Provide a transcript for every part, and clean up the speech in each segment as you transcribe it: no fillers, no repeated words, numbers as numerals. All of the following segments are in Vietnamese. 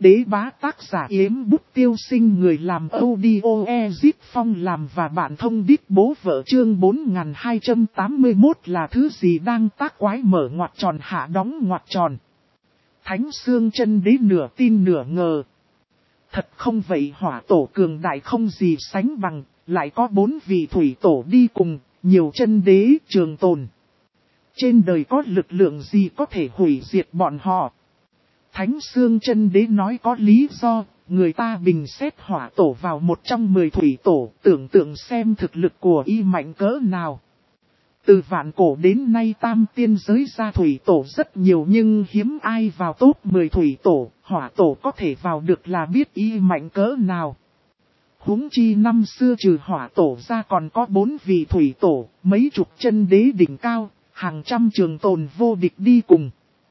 Đế bá tác giả Yếm Bút Tiêu Sinh, người làm audio Ezip Phong làm và bạn thông đít bố vợ. Chương 4281 là thứ gì đang tác quái, mở ngoặc tròn hạ đóng ngoặc tròn. Thánh Xương Chân Đế nửa tin nửa ngờ. Thật không vậy, hỏa tổ cường đại không gì sánh bằng, lại có 4 vị thủy tổ đi cùng, nhiều chân đế trường tồn. Trên đời có lực lượng gì có thể hủy diệt bọn họ? Thánh Xương Chân Đế nói có lý do, người ta bình xét hỏa tổ vào một trong 10 thủy tổ, tưởng tượng xem thực lực của y mạnh cỡ nào. Từ vạn cổ đến nay tam tiên giới ra thủy tổ rất nhiều nhưng hiếm ai vào top 10 thủy tổ, hỏa tổ có thể vào được là biết y mạnh cỡ nào. Huống chi năm xưa trừ hỏa tổ ra còn có 4 vị thủy tổ, mấy chục chân đế đỉnh cao, hàng trăm trường tồn vô địch đi cùng.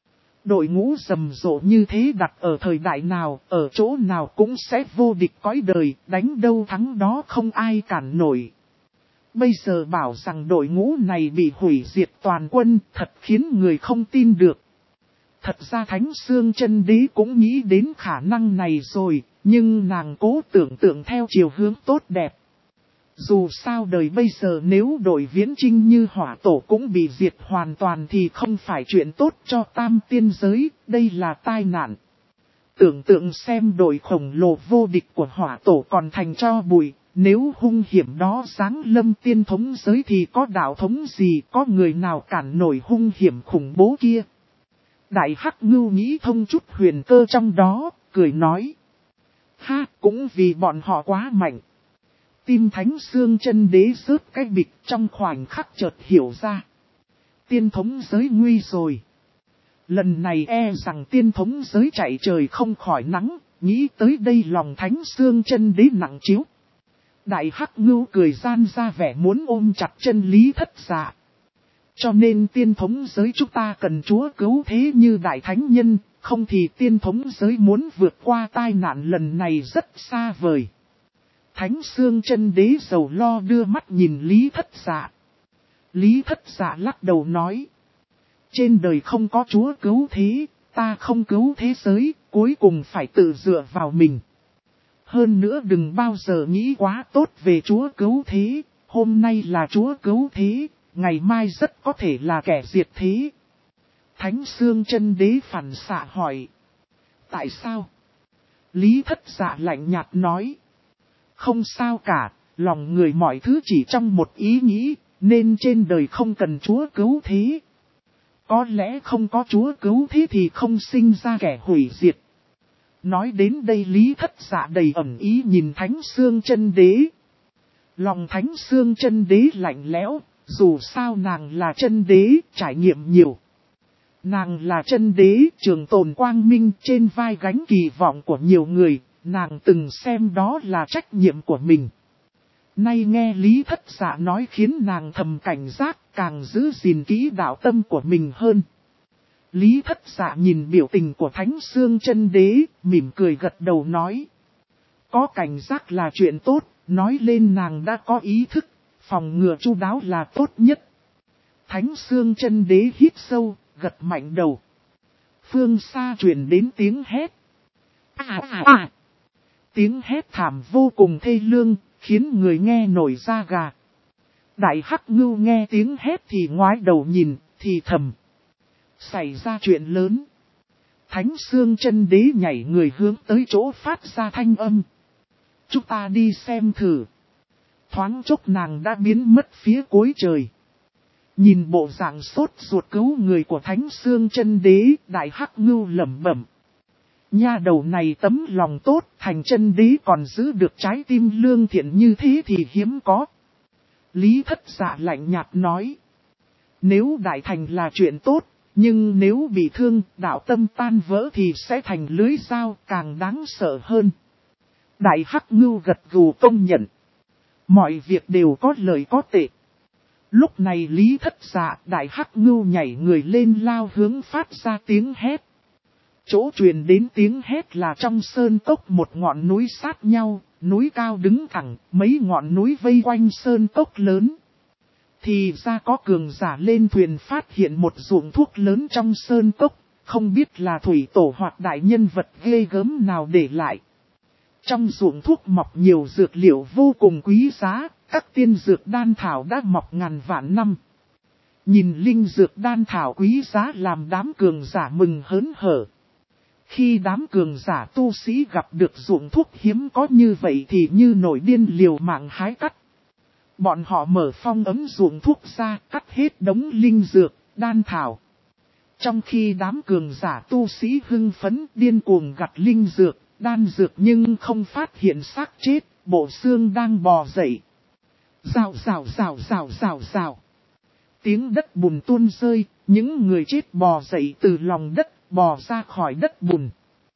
Đội ngũ rầm rộ như thế đặt ở thời đại nào, ở chỗ nào cũng sẽ vô địch cõi đời, đánh đâu thắng đó không ai cản nổi. Bây giờ bảo rằng đội ngũ này bị hủy diệt toàn quân, thật khiến người không tin được. Thật ra Thánh Xương Chân Đế cũng nghĩ đến khả năng này rồi, nhưng nàng cố tưởng tượng theo chiều hướng tốt đẹp. Dù sao đời bây giờ nếu đội viễn chinh như hỏa tổ cũng bị diệt hoàn toàn thì không phải chuyện tốt cho tam tiên giới, đây là tai nạn. Tưởng tượng xem đội khổng lồ vô địch của hỏa tổ còn thành cho bụi, nếu hung hiểm đó giáng lâm tiên thống giới thì có đạo thống gì, có người nào cản nổi hung hiểm khủng bố kia. Đại Hắc Ngưu nghĩ thông chút huyền cơ trong đó, cười nói. Ha, cũng vì bọn họ quá mạnh. Tim Thánh Xương Chân Đế rớt cái bịch, trong khoảnh khắc chợt hiểu ra. Tiên thống giới nguy rồi. Lần này rằng tiên thống giới chạy trời không khỏi nắng, nghĩ tới đây lòng Thánh Xương Chân Đế nặng chiếu. Đại Hắc Ngưu cười gian ra vẻ muốn ôm chặt chân Lý Thất Dạ. Cho nên tiên thống giới chúng ta cần Chúa cứu thế như đại thánh nhân, không thì tiên thống giới muốn vượt qua tai nạn lần này rất xa vời. Thánh Xương Chân Đế sầu lo đưa mắt nhìn Lý Thất Dạ. Lý Thất Dạ lắc đầu nói. Trên đời không có Chúa cứu thế, ta không cứu thế giới, cuối cùng phải tự dựa vào mình. Hơn nữa đừng bao giờ nghĩ quá tốt về Chúa cứu thế, hôm nay là Chúa cứu thế, ngày mai rất có thể là kẻ diệt thế. Thánh Xương Chân Đế phản xạ hỏi. Tại sao? Lý Thất Dạ lạnh nhạt nói. Không sao cả, lòng người mọi thứ chỉ trong một ý nghĩ, nên trên đời không cần Chúa cứu thế. Có lẽ không có Chúa cứu thế thì không sinh ra kẻ hủy diệt. Nói đến đây Lý Thất Dạ đầy ẩn ý nhìn Thánh Xương Chân Đế. Lòng Thánh Xương Chân Đế lạnh lẽo, dù sao nàng là chân đế, trải nghiệm nhiều. Nàng là chân đế, trường tồn quang minh trên vai gánh kỳ vọng của nhiều người, nàng từng xem đó là trách nhiệm của mình. Nay nghe Lý Thất Dạ nói khiến nàng thầm cảnh giác, càng giữ gìn kỹ đạo tâm của mình hơn. Lý Thất Dạ nhìn biểu tình của Thánh Xương Chân Đế, mỉm cười gật đầu nói. Có cảnh giác là chuyện tốt, nói lên nàng đã có ý thức, phòng ngừa chu đáo là tốt nhất. Thánh Xương Chân Đế hít sâu, gật mạnh đầu. Phương xa truyền đến tiếng hét. Tiếng hét thảm vô cùng thê lương, khiến người nghe nổi da gà. Đại Hắc Ngưu nghe tiếng hét thì ngoái đầu nhìn, thì thầm. Xảy ra chuyện lớn. Thánh Xương Chân Đế nhảy người hướng tới chỗ phát ra thanh âm. Chúng ta đi xem thử. Thoáng chốc nàng đã biến mất phía cuối trời. Nhìn bộ dạng sốt ruột cứu người của Thánh Xương Chân Đế, Đại Hắc Ngưu lẩm bẩm. Nha đầu này tấm lòng tốt, thành chân đế còn giữ được trái tim lương thiện như thế thì hiếm có. Lý Thất Dạ lạnh nhạt nói. Nếu đại thành là chuyện tốt, nhưng nếu bị thương, đạo tâm tan vỡ thì sẽ thành lưới dao, càng đáng sợ hơn. Đại Hắc Ngưu gật gù công nhận. Mọi việc đều có lợi có tệ. Lúc này Lý Thất Dạ, Đại Hắc Ngưu nhảy người lên lao hướng phát ra tiếng hét. Chỗ truyền đến tiếng hét là trong sơn cốc một ngọn núi sát nhau, núi cao đứng thẳng, mấy ngọn núi vây quanh sơn cốc lớn. Thì ra có cường giả lên thuyền phát hiện một ruộng thuốc lớn trong sơn cốc, không biết là thủy tổ hoặc đại nhân vật ghê gớm nào để lại. Trong ruộng thuốc mọc nhiều dược liệu vô cùng quý giá, các tiên dược đan thảo đã mọc ngàn vạn năm. Nhìn linh dược đan thảo quý giá làm đám cường giả mừng hớn hở. Khi đám cường giả tu sĩ gặp được ruộng thuốc hiếm có như vậy thì như nổi điên liều mạng hái cắt. Bọn họ mở phong ấm ruộng thuốc ra, cắt hết đống linh dược, đan thảo. Trong khi đám cường giả tu sĩ hưng phấn điên cuồng gặt linh dược, đan dược nhưng không phát hiện xác chết, bộ xương đang bò dậy. Rào rào rào rào rào rào. Tiếng đất bùn tuôn rơi, những người chết bò dậy từ lòng đất, bò ra khỏi đất bùn.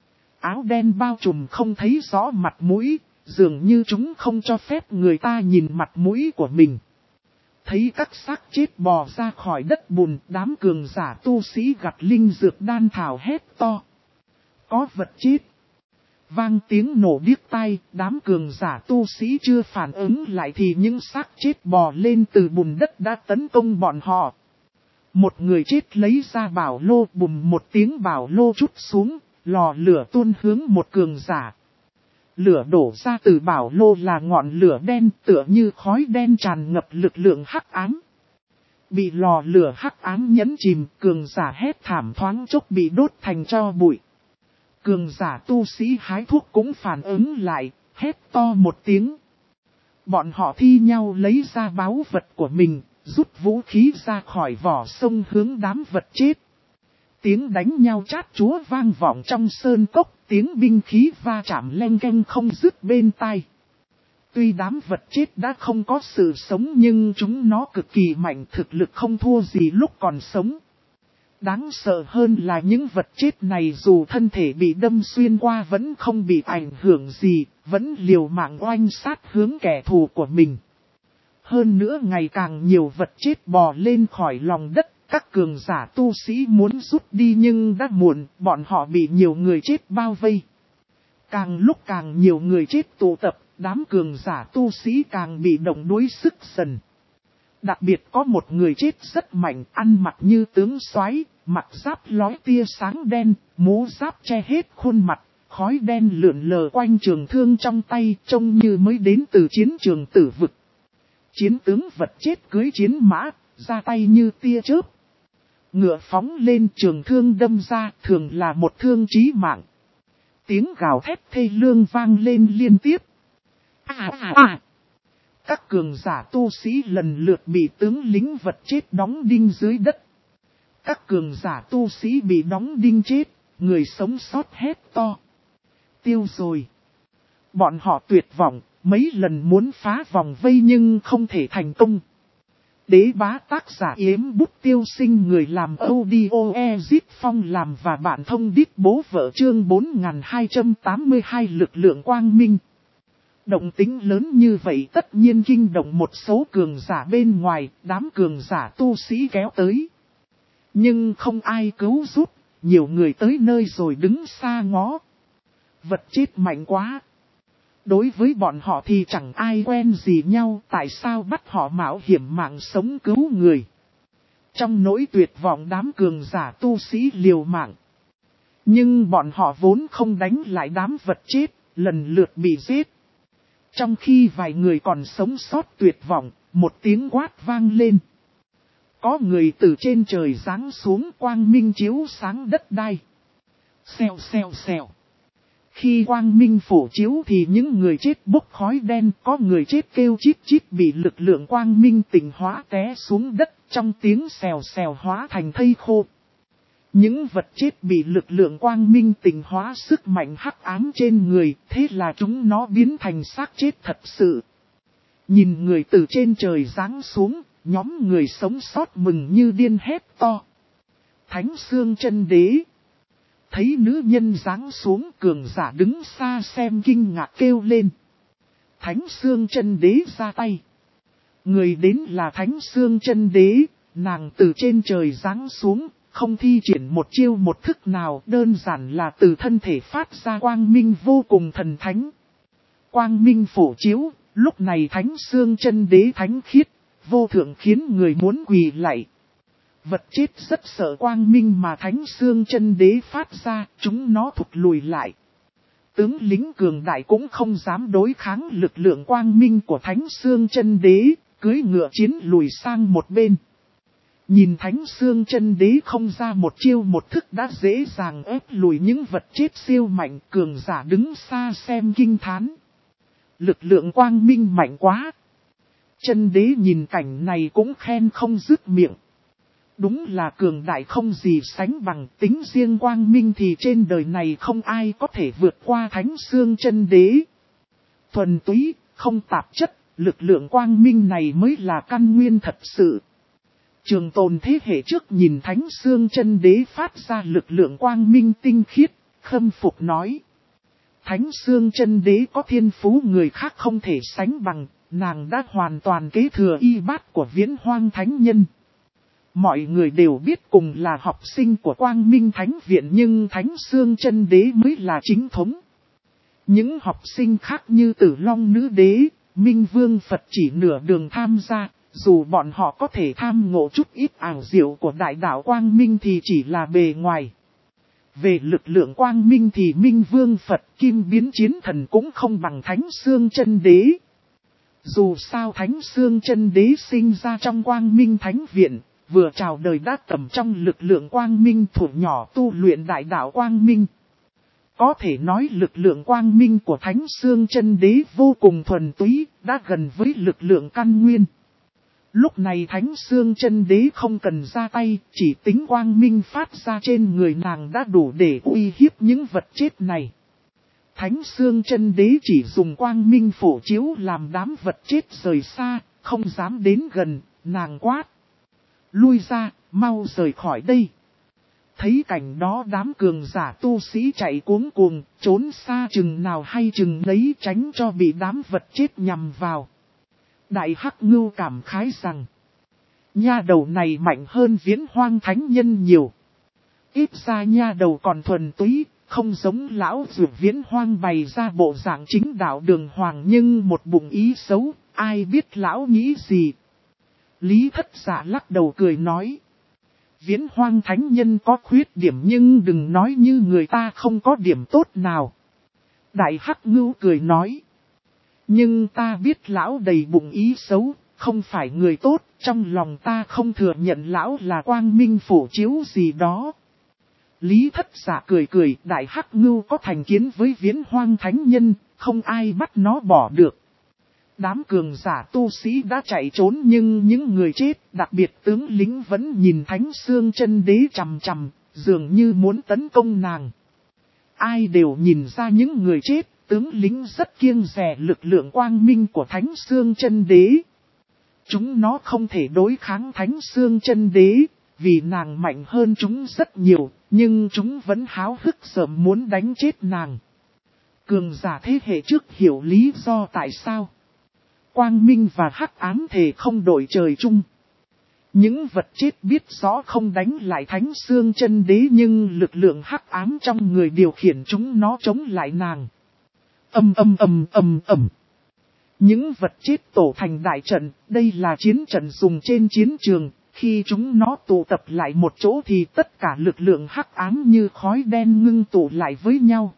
Áo đen bao trùm không thấy rõ mặt mũi, dường như chúng không cho phép người ta nhìn mặt mũi của mình. Thấy các xác chết bò ra khỏi đất bùn, đám cường giả tu sĩ gặt linh dược đan thảo hét to. Có vật chết. Vang tiếng nổ điếc tai, đám cường giả tu sĩ chưa phản ứng lại thì những xác chết bò lên từ bùn đất đã tấn công bọn họ. Một người chết lấy ra bảo lô, bùm một tiếng bảo lô trút xuống, lò lửa tuôn hướng một cường giả. Lửa đổ ra từ bảo lô là ngọn lửa đen tựa như khói đen tràn ngập lực lượng hắc ám. Bị lò lửa hắc ám nhấn chìm, cường giả hét thảm thoáng chốc bị đốt thành tro bụi. Cường giả tu sĩ hái thuốc cũng phản ứng lại, hét to một tiếng. Bọn họ thi nhau lấy ra báu vật của mình, rút vũ khí ra khỏi vỏ sông hướng đám vật chết. Tiếng đánh nhau chát chúa vang vọng trong sơn cốc, tiếng binh khí va chạm leng keng không dứt bên tai. Tuy đám vật chết đã không có sự sống nhưng chúng nó cực kỳ mạnh, thực lực không thua gì lúc còn sống. Đáng sợ hơn là những vật chết này dù thân thể bị đâm xuyên qua vẫn không bị ảnh hưởng gì, vẫn liều mạng oanh sát hướng kẻ thù của mình. Hơn nữa ngày càng nhiều vật chết bò lên khỏi lòng đất, các cường giả tu sĩ muốn rút đi nhưng đã muộn, bọn họ bị nhiều người chết bao vây. Càng lúc càng nhiều người chết tụ tập, đám cường giả tu sĩ càng bị động đuối sức dần. Đặc biệt có một người chết rất mạnh, ăn mặc như tướng soái, mặc giáp lói tia sáng đen, mũ giáp che hết khuôn mặt, khói đen lượn lờ quanh trường thương trong tay, trông như mới đến từ chiến trường tử vực. Chiến tướng vật chết cưới chiến mã, ra tay như tia chớp. Ngựa phóng lên trường thương đâm ra, thường là một thương chí mạng. Tiếng gào thét thê lương vang lên liên tiếp. Các cường giả tu sĩ lần lượt bị tướng lính vật chết đóng đinh dưới đất. Các cường giả tu sĩ bị đóng đinh chết, người sống sót hét to. Tiêu rồi. Bọn họ tuyệt vọng, mấy lần muốn phá vòng vây nhưng không thể thành công. Đế bá tác giả Yếm Bút Tiêu Sinh, người làm audio Ezip Phong làm và bạn thông điệp bố vợ chương 4282 lực lượng quang minh. Động tính lớn như vậy tất nhiên kinh động một số cường giả bên ngoài, đám cường giả tu sĩ kéo tới. Nhưng không ai cứu giúp, nhiều người tới nơi rồi đứng xa ngó. Vật chết mạnh quá. Đối với bọn họ thì chẳng ai quen gì nhau, tại sao bắt họ mạo hiểm mạng sống cứu người. Trong nỗi tuyệt vọng đám cường giả tu sĩ liều mạng. Nhưng bọn họ vốn không đánh lại đám vật chết, lần lượt bị giết. Trong khi vài người còn sống sót tuyệt vọng, một tiếng quát vang lên. Có người từ trên trời giáng xuống, quang minh chiếu sáng đất đai. Xèo xèo xèo. Khi quang minh phổ chiếu thì những người chết bốc khói đen, có người chết kêu chít chít bị lực lượng quang minh tịnh hóa té xuống đất, trong tiếng xèo xèo hóa thành thây khô. Những vật chết bị lực lượng quang minh tịnh hóa sức mạnh hắc ám trên người, thế là chúng nó biến thành xác chết thật sự. Nhìn người từ trên trời giáng xuống, nhóm người sống sót mừng như điên hét to. Thánh Xương Chân Đế. Thấy nữ nhân giáng xuống, cường giả đứng xa xem kinh ngạc kêu lên. Thánh Xương Chân Đế ra tay. Người đến là Thánh Xương Chân Đế, nàng từ trên trời giáng xuống, không thi triển một chiêu một thức nào, đơn giản là từ thân thể phát ra quang minh vô cùng thần thánh. Quang minh phổ chiếu, lúc này Thánh Xương Chân Đế thánh khiết, vô thượng khiến người muốn quỳ lạy. Vật chết rất sợ quang minh mà Thánh Xương Chân Đế phát ra, chúng nó thụt lùi lại. Tướng lính cường đại cũng không dám đối kháng lực lượng quang minh của Thánh Xương Chân Đế, cưỡi ngựa chiến lùi sang một bên. Nhìn Thánh Xương Chân Đế không ra một chiêu một thức đã dễ dàng ép lùi những vật chết siêu mạnh, cường giả đứng xa xem kinh thán. Lực lượng quang minh mạnh quá. Chân Đế nhìn cảnh này cũng khen không dứt miệng. Đúng là cường đại không gì sánh bằng, tính riêng quang minh thì trên đời này không ai có thể vượt qua Thánh Xương Chân Đế. Thuần túy, không tạp chất, lực lượng quang minh này mới là căn nguyên thật sự. Trường Tồn thế hệ trước nhìn Thánh Xương Chân Đế phát ra lực lượng quang minh tinh khiết, khâm phục nói. Thánh Xương Chân Đế có thiên phú người khác không thể sánh bằng, nàng đã hoàn toàn kế thừa y bát của Viễn Hoang Thánh Nhân. Mọi người đều biết cùng là học sinh của Quang Minh Thánh Viện nhưng Thánh Xương Chân Đế mới là chính thống. Những học sinh khác như Tử Long Nữ Đế, Minh Vương Phật chỉ nửa đường tham gia, dù bọn họ có thể tham ngộ chút ít ảo diệu của đại đạo Quang Minh thì chỉ là bề ngoài. Về lực lượng Quang Minh thì Minh Vương Phật Kim Biến Chiến Thần cũng không bằng Thánh Xương Chân Đế. Dù sao Thánh Xương Chân Đế sinh ra trong Quang Minh Thánh Viện, vừa chào đời đã tầm trong lực lượng Quang Minh thủ nhỏ tu luyện đại đạo Quang Minh. Có thể nói lực lượng Quang Minh của Thánh Xương Chân Đế vô cùng thuần túy, đã gần với lực lượng căn nguyên. Lúc này Thánh Xương Chân Đế không cần ra tay, chỉ tính quang minh phát ra trên người nàng đã đủ để uy hiếp những vật chết này. Thánh Xương Chân Đế chỉ dùng quang minh phổ chiếu làm đám vật chết rời xa, không dám đến gần, nàng quát. Lui ra, mau rời khỏi đây. Thấy cảnh đó đám cường giả tu sĩ chạy cuống cuồng, trốn xa chừng nào hay chừng lấy tránh cho bị đám vật chết nhằm vào. Đại Hắc Ngưu cảm khái rằng, nha đầu này mạnh hơn Viễn Hoang Thánh Nhân nhiều. Ít ra nha đầu còn thuần túy, không giống lão dược Viễn Hoang bày ra bộ dạng chính đạo đường hoàng nhưng một bụng ý xấu, ai biết lão nghĩ gì. Lý Thất Giả lắc đầu cười nói, Viễn Hoang Thánh Nhân có khuyết điểm nhưng đừng nói như người ta không có điểm tốt nào. Đại Hắc Ngưu cười nói, nhưng ta biết lão đầy bụng ý xấu, không phải người tốt, trong lòng ta không thừa nhận lão là quang minh phổ chiếu gì đó. Lý Thất Giả cười cười, Đại Hắc Ngưu có thành kiến với Viễn Hoang Thánh Nhân, không ai bắt nó bỏ được. Đám cường giả tu sĩ đã chạy trốn nhưng những người chết, đặc biệt tướng lính vẫn nhìn Thánh Xương Chân Đế chằm chằm, dường như muốn tấn công nàng. Ai đều nhìn ra những người chết, tướng lính rất kiêng dè lực lượng quang minh của Thánh Xương Chân Đế. Chúng nó không thể đối kháng Thánh Xương Chân Đế, vì nàng mạnh hơn chúng rất nhiều, nhưng chúng vẫn háo hức sớm muốn đánh chết nàng. Cường giả thế hệ trước hiểu lý do tại sao. Quang minh và hắc ám thể không đổi trời chung. Những vật chết biết rõ không đánh lại Thánh Xương Chân Đế nhưng lực lượng hắc ám trong người điều khiển chúng nó chống lại nàng. Những vật chết tổ thành đại trận, đây là chiến trận dùng trên chiến trường, khi chúng nó tụ tập lại một chỗ thì tất cả lực lượng hắc ám như khói đen ngưng tụ lại với nhau.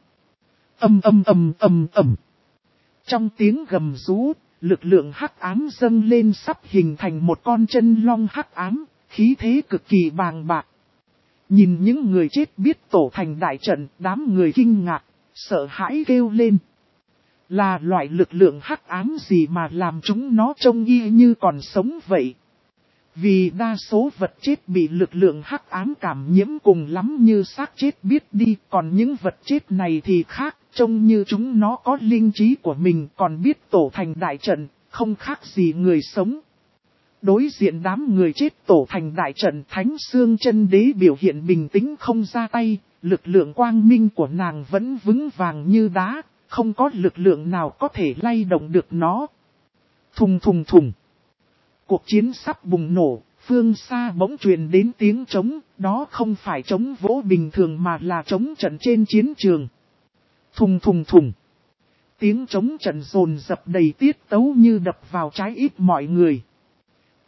Trong tiếng gầm rú, lực lượng hắc ám dâng lên sắp hình thành một con chân long hắc ám, khí thế cực kỳ bàng bạc. Nhìn những người chết biết tổ thành đại trận, đám người kinh ngạc, sợ hãi kêu lên. Là loại lực lượng hắc ám gì mà làm chúng nó trông y như còn sống vậy? Vì đa số vật chết bị lực lượng hắc ám cảm nhiễm cùng lắm như xác chết biết đi, còn những vật chết này thì khác, trông như chúng nó có linh trí của mình còn biết tổ thành đại trận, không khác gì người sống. Đối diện đám người chết tổ thành đại trận, Thánh Xương Chân Đế biểu hiện bình tĩnh không ra tay, lực lượng quang minh của nàng vẫn vững vàng như đá, không có lực lượng nào có thể lay động được nó. Thùng thùng thùng. Cuộc chiến sắp bùng nổ, phương xa bỗng truyền đến tiếng trống, đó không phải trống vỗ bình thường mà là trống trận trên chiến trường. Thùng thùng thùng. Tiếng trống trận dồn dập đầy tiết tấu như đập vào trái ít mọi người.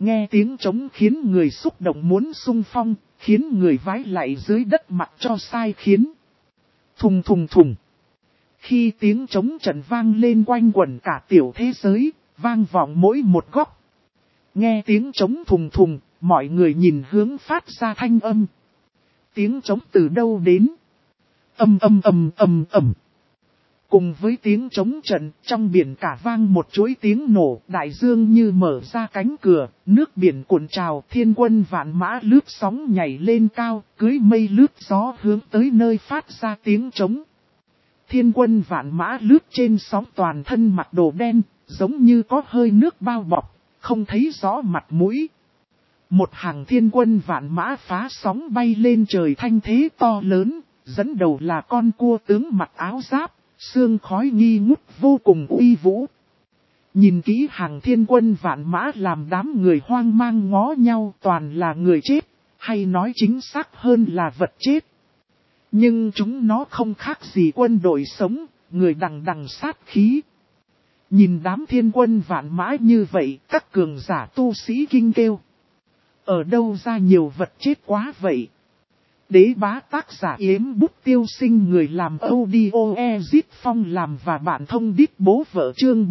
Nghe tiếng trống khiến người xúc động muốn xung phong, khiến người vái lạy dưới đất mặc cho sai khiến. Thùng thùng thùng. Khi tiếng trống trận vang lên quanh quẩn cả tiểu thế giới, vang vọng mỗi một góc. Nghe tiếng trống thùng thùng, mọi người nhìn hướng phát ra thanh âm. Tiếng trống từ đâu đến? Ầm ầm ầm ầm ầm. Cùng với tiếng trống trận, trong biển cả vang một chuỗi tiếng nổ, đại dương như mở ra cánh cửa, nước biển cuộn trào, thiên quân vạn mã lướt sóng nhảy lên cao, cưới mây lướt gió hướng tới nơi phát ra tiếng trống. Thiên quân vạn mã lướt trên sóng toàn thân mặc đồ đen, giống như có hơi nước bao bọc, không thấy rõ mặt mũi. Một hàng thiên quân vạn mã phá sóng bay lên trời thanh thế to lớn, dẫn đầu là con cua tướng mặc áo giáp, sương khói nghi ngút vô cùng uy vũ. Nhìn kỹ hàng thiên quân vạn mã làm đám người hoang mang ngó nhau, toàn là người chết, hay nói chính xác hơn là vật chết. Nhưng chúng nó không khác gì quân đội sống, người đằng đằng sát khí. Nhìn đám thiên quân vạn mã như vậy, các cường giả tu sĩ kinh kêu. Ở đâu ra nhiều vật chết quá vậy? Đế bá tác giả Yếm Bút Tiêu Sinh, người làm audio Ezit Phong làm và bản thông đít bố vợ, chương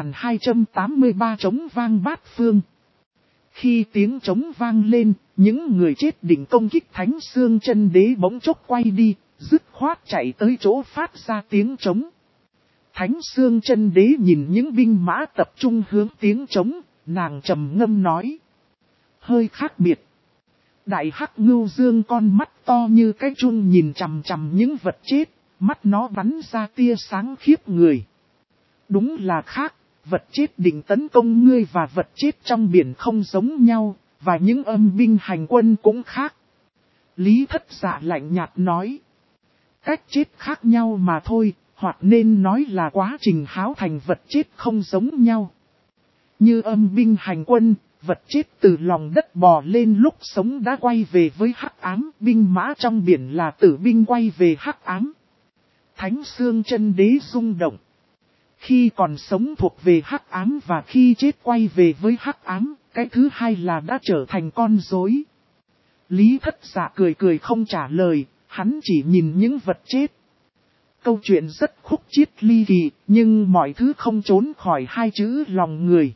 4283 trống vang bát phương. Khi tiếng trống vang lên, những người chết định công kích Thánh Xương Chân Đế bỗng chốc quay đi, dứt khoát chạy tới chỗ phát ra tiếng trống. Thánh Xương Chân Đế nhìn những binh mã tập trung hướng tiếng trống, nàng trầm ngâm nói. Hơi khác biệt. Đại hắc ngưu dương con mắt to như cái chun nhìn chằm chằm những vật chết, mắt nó bắn ra tia sáng khiếp người. Đúng là khác, vật chết định tấn công ngươi và vật chết trong biển không giống nhau, và những âm binh hành quân cũng khác. Lý Thất Dạ lạnh nhạt nói. Cách chết khác nhau mà thôi, hoặc nên nói là quá trình háo thành vật chết không giống nhau. Như âm binh hành quân, vật chết từ lòng đất bò lên lúc sống đã quay về với hắc ám, binh mã trong biển là tử binh quay về hắc ám. Thánh Xương Chân Đế rung động. Khi còn sống thuộc về hắc ám và khi chết quay về với hắc ám, cái thứ hai là đã trở thành con rối. Lý Thất Dạ cười cười không trả lời, hắn chỉ nhìn những vật chết. Câu chuyện rất khúc chiết ly kỳ, nhưng mọi thứ không trốn khỏi hai chữ lòng người.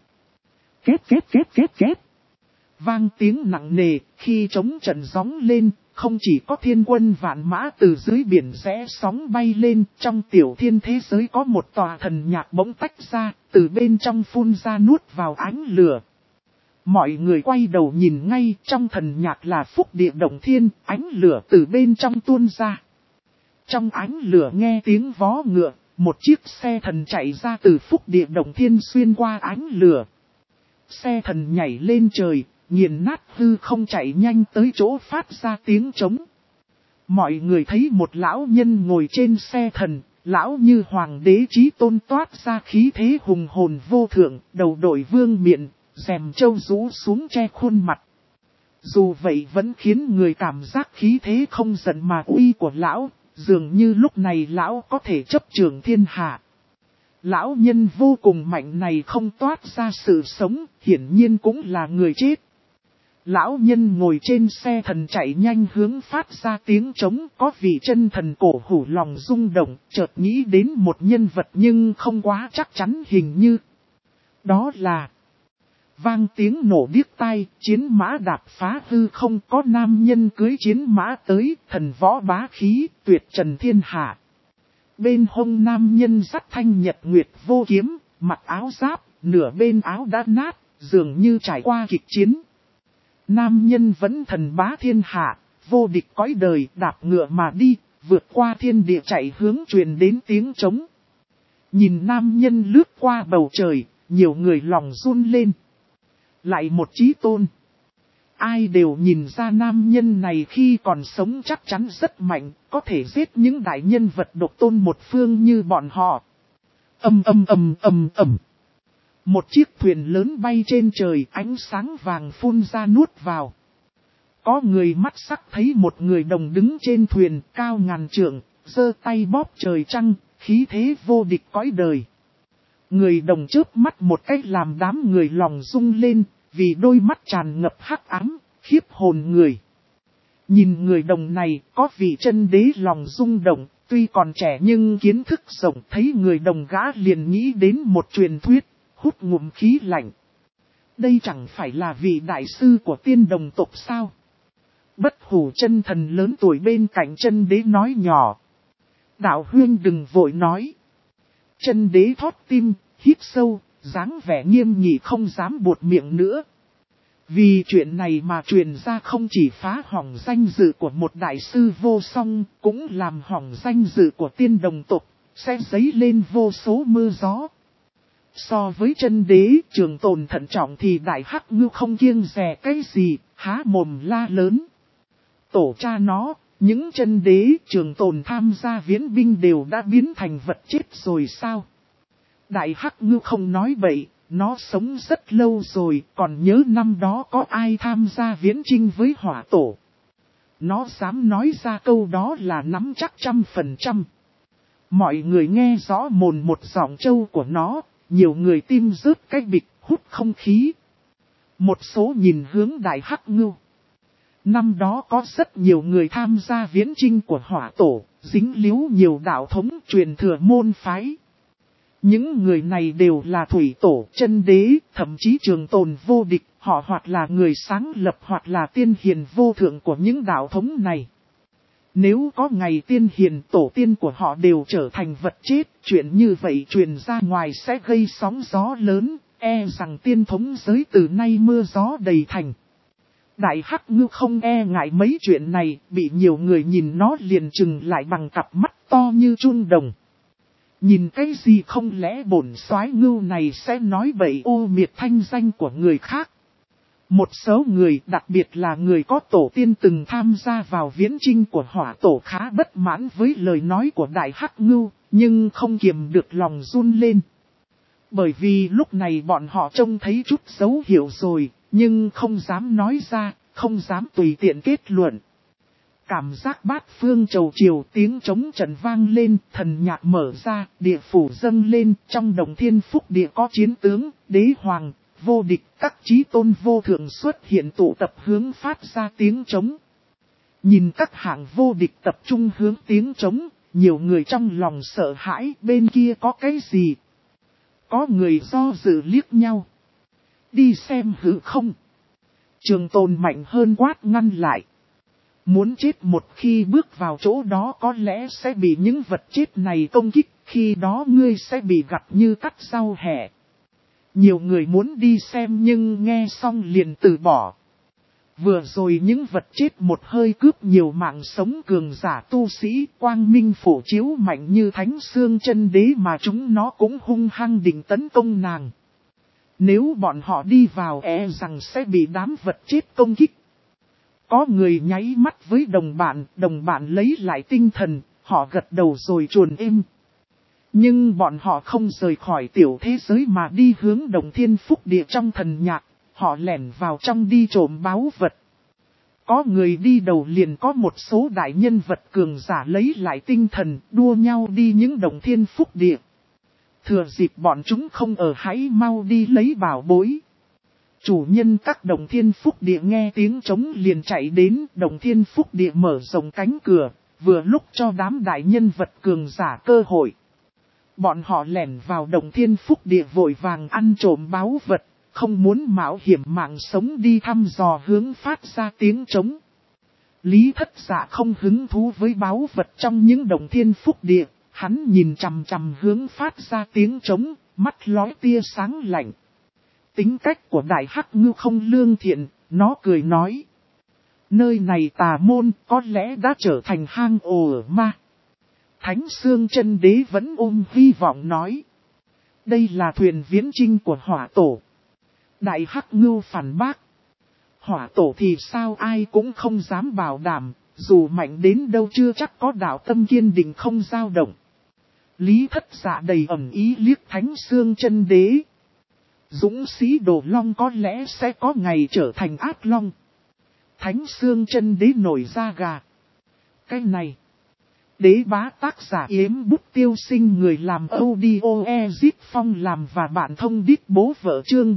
Kết. Vang tiếng nặng nề, khi trống trận gióng lên, không chỉ có thiên quân vạn mã từ dưới biển rẽ sóng bay lên, trong tiểu thiên thế giới có một tòa thần nhạc bỗng tách ra, từ bên trong phun ra nuốt vào ánh lửa. Mọi người quay đầu nhìn ngay, trong thần nhạc là phúc địa động thiên, ánh lửa từ bên trong tuôn ra. Trong ánh lửa nghe tiếng vó ngựa, một chiếc xe thần chạy ra từ phúc địa động thiên xuyên qua ánh lửa. Xe thần nhảy lên trời, nghiền nát hư không chạy nhanh tới chỗ phát ra tiếng trống. Mọi người thấy một lão nhân ngồi trên xe thần, lão như hoàng đế chí tôn toát ra khí thế hùng hồn vô thượng, đầu đội vương miện, rèm trâu rũ xuống che khuôn mặt. Dù vậy vẫn khiến người cảm giác khí thế không giận mà uy của lão, dường như lúc này lão có thể chấp trường thiên hạ. Lão nhân vô cùng mạnh này không toát ra sự sống, hiển nhiên cũng là người chết. Lão nhân ngồi trên xe thần chạy nhanh hướng phát ra tiếng trống, có vị chân thần cổ hủ lòng rung động, chợt nghĩ đến một nhân vật nhưng không quá chắc chắn, hình như. Đó là vang tiếng nổ điếc tai, chiến mã đạp phá hư không, có nam nhân cưới chiến mã tới, thần võ bá khí, tuyệt trần thiên hạ. Bên hông nam nhân dắt thanh nhật nguyệt vô kiếm, mặc áo giáp, nửa bên áo đã nát, dường như trải qua kịch chiến. Nam nhân vẫn thần bá thiên hạ, vô địch cõi đời, đạp ngựa mà đi, vượt qua thiên địa chạy hướng truyền đến tiếng trống. Nhìn nam nhân lướt qua bầu trời, nhiều người lòng run lên. Lại một chí tôn. Ai đều nhìn ra nam nhân này khi còn sống chắc chắn rất mạnh, có thể giết những đại nhân vật độc tôn một phương như bọn họ. Ầm. Một chiếc thuyền lớn bay trên trời, ánh sáng vàng phun ra nuốt vào. Có người mắt sắc thấy một người đồng đứng trên thuyền cao ngàn trượng, giơ tay bóp trời trăng, khí thế vô địch cõi đời. Người đồng chớp mắt một cách làm đám người lòng rung lên, vì đôi mắt tràn ngập hắc ám, khiếp hồn người. Nhìn người đồng này có vị chân đế lòng rung động, tuy còn trẻ nhưng kiến thức rộng, thấy người đồng gã liền nghĩ đến một truyền thuyết, hút ngụm khí lạnh. Đây chẳng phải là vị đại sư của tiên đồng tộc sao? Bất hủ chân thần lớn tuổi bên cạnh chân đế nói nhỏ. Đạo huynh đừng vội nói. Chân đế thót tim, hít sâu, dáng vẻ nghiêm nghị không dám buột miệng nữa. Vì chuyện này mà truyền ra không chỉ phá hỏng danh dự của một đại sư vô song, cũng làm hỏng danh dự của tiên đồng tộc, sẽ dấy lên vô số mưa gió. So với chân đế trường tồn thận trọng thì đại hắc ngưu không kiêng dè cái gì, há mồm la lớn. Tổ cha nó, những chân đế trường tồn tham gia viễn binh đều đã biến thành vật chết rồi sao? Đại hắc ngưu không nói bậy, nó sống rất lâu rồi, còn nhớ năm đó có ai tham gia viễn chinh với hỏa tổ. Nó dám nói ra câu đó là nắm chắc 100%. Mọi người nghe rõ mồn một giọng trâu của nó, nhiều người tim rớt cái bịch hút không khí. Một số nhìn hướng đại hắc ngưu. Năm đó có rất nhiều người tham gia viễn chinh của hỏa tổ, dính líu nhiều đạo thống truyền thừa môn phái. Những người này đều là thủy tổ, chân đế, thậm chí trường tồn vô địch, họ hoặc là người sáng lập hoặc là tiên hiền vô thượng của những đạo thống này. Nếu có ngày tiên hiền tổ tiên của họ đều trở thành vật chết, chuyện như vậy truyền ra ngoài sẽ gây sóng gió lớn, e rằng tiên thống giới từ nay mưa gió đầy thành. Đại hắc ngưu không e ngại mấy chuyện này, bị nhiều người nhìn nó liền trừng lại bằng cặp mắt to như chun đồng. Nhìn cái gì không lẽ bổn soái ngưu này sẽ nói bậy ô miệt thanh danh của người khác. Một số người, đặc biệt là người có tổ tiên từng tham gia vào viễn chinh của hỏa tổ khá bất mãn với lời nói của đại hắc ngưu, nhưng không kiềm được lòng run lên. Bởi vì lúc này bọn họ trông thấy chút dấu hiệu rồi, nhưng không dám nói ra, không dám tùy tiện kết luận. Cảm giác bát phương trầu chiều tiếng trống trận vang lên, thần nhạc mở ra, địa phủ dâng lên, trong đồng thiên phúc địa có chiến tướng, đế hoàng, vô địch, các chí tôn vô thượng xuất hiện tụ tập hướng phát ra tiếng trống. Nhìn các hạng vô địch tập trung hướng tiếng trống, nhiều người trong lòng sợ hãi bên kia có cái gì. Có người do dự liếc nhau. Đi xem hử không. Trường tồn mạnh hơn quát ngăn lại. Muốn chết một khi bước vào chỗ đó có lẽ sẽ bị những vật chết này công kích, khi đó ngươi sẽ bị gặt như cắt rau hẹ. Nhiều người muốn đi xem nhưng nghe xong liền từ bỏ. Vừa rồi những vật chết một hơi cướp nhiều mạng sống cường giả tu sĩ, quang minh phổ chiếu mạnh như thánh xương chân đế mà chúng nó cũng hung hăng định tấn công nàng. Nếu bọn họ đi vào e rằng sẽ bị đám vật chết công kích. Có người nháy mắt với đồng bạn lấy lại tinh thần, họ gật đầu rồi chuồn êm. Nhưng bọn họ không rời khỏi tiểu thế giới mà đi hướng đồng thiên phúc địa trong thần nhạc, họ lẻn vào trong đi trộm báu vật. Có người đi đầu liền có một số đại nhân vật cường giả lấy lại tinh thần, đua nhau đi những đồng thiên phúc địa. Thừa dịp bọn chúng không ở hãy mau đi lấy bảo bối. Chủ nhân các đồng thiên phúc địa nghe tiếng trống liền chạy đến, đồng thiên phúc địa mở rộng cánh cửa, vừa lúc cho đám đại nhân vật cường giả cơ hội. Bọn họ lẻn vào đồng thiên phúc địa vội vàng ăn trộm báu vật, không muốn mạo hiểm mạng sống đi thăm dò hướng phát ra tiếng trống. Lý Thất Dạ không hứng thú với báu vật trong những đồng thiên phúc địa, hắn nhìn chằm chằm hướng phát ra tiếng trống, mắt lóe tia sáng lạnh. Tính cách của đại hắc ngưu không lương thiện, nó cười nói. Nơi này tà môn có lẽ đã trở thành hang ổ ma. Thánh Xương chân đế vẫn ôm hy vọng nói. Đây là thuyền viễn chinh của hỏa tổ. Đại hắc ngưu phản bác. Hỏa tổ thì sao ai cũng không dám bảo đảm, dù mạnh đến đâu chưa chắc có đạo tâm kiên định không dao động. Lý Thất Dạ đầy ẩn ý liếc Thánh Xương chân đế. Dũng sĩ Đồ Long có lẽ sẽ có ngày trở thành Át Long. Thánh Xương chân đế nổi da gà. Cái này. Đế bá tác giả Yếm Bút Tiêu Sinh, người làm audio Ezip Phong làm và bạn thông đít bố vợ, chương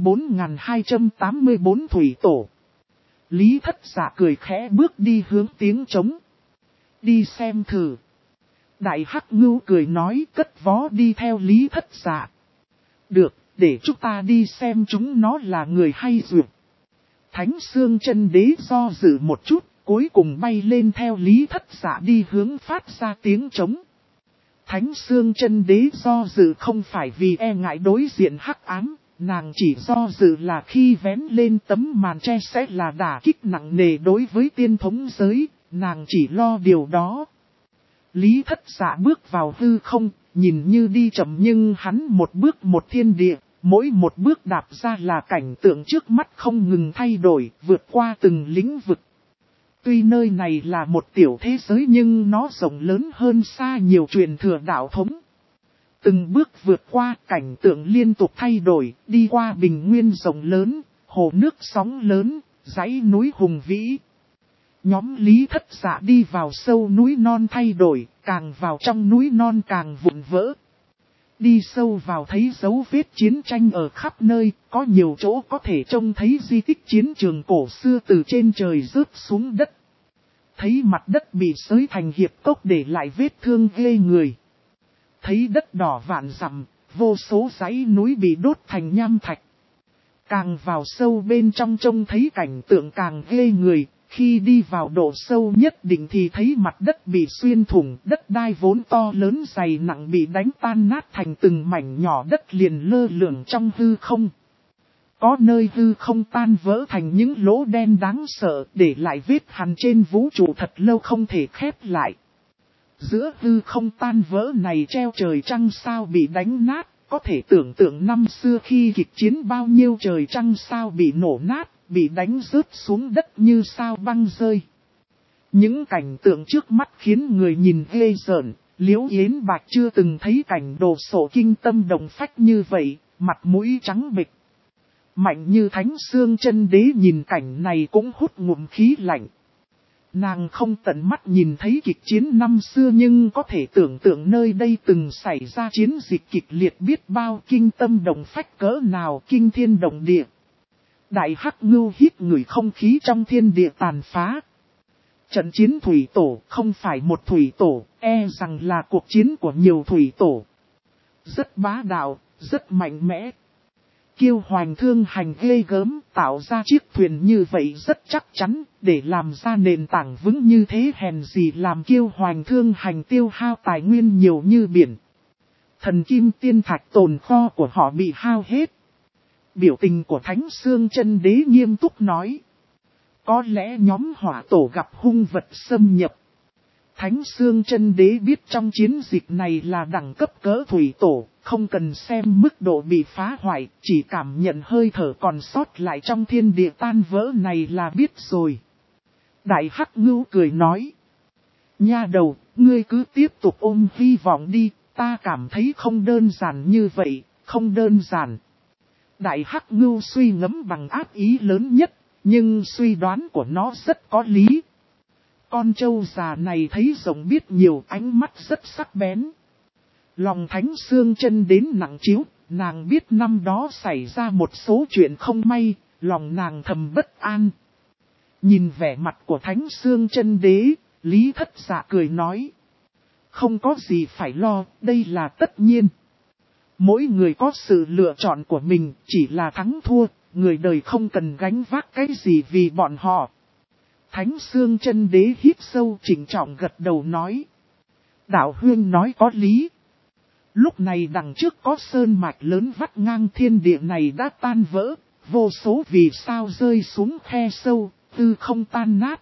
4284 Thủy Tổ. Lý Thất Dạ cười khẽ bước đi hướng tiếng trống. Đi xem thử. Đại Hắc Ngưu cười nói, cất vó đi theo Lý Thất Dạ. Được, để chúng ta đi xem chúng nó là người hay dược. Thánh Xương Chân Đế do dự một chút, cuối cùng bay lên theo Lý Thất Dạ đi hướng phát ra tiếng trống. Thánh Xương Chân Đế do dự không phải vì e ngại đối diện hắc ám, nàng chỉ do dự là khi vén lên tấm màn che sẽ là đả kích nặng nề đối với tiên thống giới, nàng chỉ lo điều đó. Lý Thất Dạ bước vào hư không, nhìn như đi chậm nhưng hắn một bước một thiên địa, mỗi một bước đạp ra là cảnh tượng trước mắt không ngừng thay đổi, vượt qua từng lĩnh vực. Tuy nơi này là một tiểu thế giới nhưng nó rộng lớn hơn xa nhiều truyền thừa đạo thống. Từng bước vượt qua cảnh tượng liên tục thay đổi, đi qua bình nguyên rộng lớn, hồ nước sóng lớn, dãy núi hùng vĩ. Nhóm Lý Thất Dạ đi vào sâu núi non thay đổi, càng vào trong núi non càng vụn vỡ. Đi sâu vào thấy dấu vết chiến tranh ở khắp nơi, có nhiều chỗ có thể trông thấy di tích chiến trường cổ xưa từ trên trời rớt xuống đất. Thấy mặt đất bị xới thành hiệp cốc để lại vết thương ghê người. Thấy đất đỏ vạn dặm, vô số dãy núi bị đốt thành nham thạch. Càng vào sâu bên trong trông thấy cảnh tượng càng ghê người. Khi đi vào độ sâu nhất định thì thấy mặt đất bị xuyên thủng, đất đai vốn to lớn dày nặng bị đánh tan nát thành từng mảnh nhỏ, đất liền lơ lửng trong hư không. Có nơi hư không tan vỡ thành những lỗ đen đáng sợ, để lại vết hằn trên vũ trụ thật lâu không thể khép lại. Giữa hư không tan vỡ này treo trời trăng sao bị đánh nát, có thể tưởng tượng năm xưa khi kịch chiến bao nhiêu trời trăng sao bị nổ nát, bị đánh rớt xuống đất như sao băng rơi. Những cảnh tượng trước mắt khiến người nhìn ghê rợn, Liễu Yến Bạch chưa từng thấy cảnh đồ sộ kinh tâm động phách như vậy, mặt mũi trắng bệch. Mạnh như Thánh Xương Chân Đế nhìn cảnh này cũng hút ngụm khí lạnh. Nàng không tận mắt nhìn thấy kịch chiến năm xưa nhưng có thể tưởng tượng nơi đây từng xảy ra chiến dịch kịch liệt biết bao kinh tâm động phách cỡ nào, kinh thiên động địa. Đại Hắc Ngưu hít ngửi không khí trong thiên địa tàn phá. Trận chiến thủy tổ không phải một thủy tổ, e rằng là cuộc chiến của nhiều thủy tổ. Rất bá đạo, rất mạnh mẽ. Kiêu Hoành Thương Hành ghê gớm, tạo ra chiếc thuyền như vậy rất chắc chắn, để làm ra nền tảng vững như thế hèn gì làm Kiêu Hoành Thương Hành tiêu hao tài nguyên nhiều như biển. Thần kim tiên thạch tồn kho của họ bị hao hết. Biểu tình của Thánh Xương Chân Đế nghiêm túc nói. Có lẽ nhóm hỏa tổ gặp hung vật xâm nhập. Thánh Xương Chân Đế biết trong chiến dịch này là đẳng cấp cỡ thủy tổ, không cần xem mức độ bị phá hoại, chỉ cảm nhận hơi thở còn sót lại trong thiên địa tan vỡ này là biết rồi. Đại Hắc Ngưu cười nói. Nha đầu, ngươi cứ tiếp tục ôm hy vọng đi, ta cảm thấy không đơn giản như vậy, không đơn giản. Đại Hắc Ngưu suy ngẫm bằng ác ý lớn nhất, nhưng suy đoán của nó rất có lý. Con trâu già này thấy rộng biết nhiều, ánh mắt rất sắc bén. Lòng Thánh Xương Chân đến nặng chiếu, nàng biết năm đó xảy ra một số chuyện không may, lòng nàng thầm bất an. Nhìn vẻ mặt của Thánh Xương Chân Đế, Lý Thất Dạ cười nói. Không có gì phải lo, đây là tất nhiên. Mỗi người có sự lựa chọn của mình, chỉ là thắng thua, người đời không cần gánh vác cái gì vì bọn họ. Thánh Xương Chân Đế hít sâu trịnh trọng gật đầu nói. Đạo huynh nói có lý. Lúc này đằng trước có sơn mạch lớn vắt ngang thiên địa này đã tan vỡ, vô số vì sao rơi xuống khe sâu, tư không tan nát.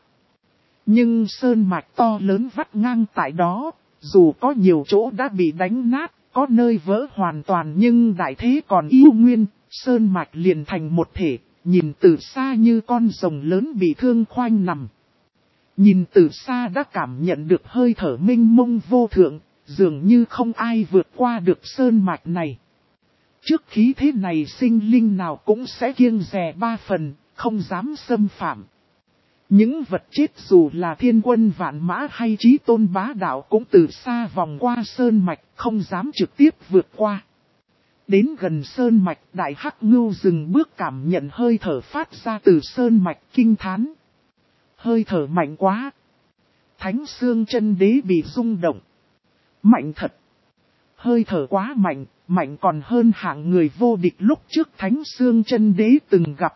Nhưng sơn mạch to lớn vắt ngang tại đó, dù có nhiều chỗ đã bị đánh nát, có nơi vỡ hoàn toàn nhưng đại thế còn yêu nguyên, sơn mạch liền thành một thể, nhìn từ xa như con rồng lớn bị thương khoanh nằm. Nhìn từ xa đã cảm nhận được hơi thở mênh mông vô thượng, dường như không ai vượt qua được sơn mạch này. Trước khí thế này sinh linh nào cũng sẽ kiêng dè ba phần, không dám xâm phạm. Những vật chết dù là thiên quân vạn mã hay chí tôn bá đạo cũng từ xa vòng qua sơn mạch, không dám trực tiếp vượt qua. Đến gần sơn mạch, đại hắc ngưu dừng bước cảm nhận hơi thở phát ra từ sơn mạch, kinh thán. Hơi thở mạnh quá. Thánh xương chân đế bị rung động. Mạnh thật. Hơi thở quá mạnh, mạnh còn hơn hạng người vô địch lúc trước thánh xương chân đế từng gặp.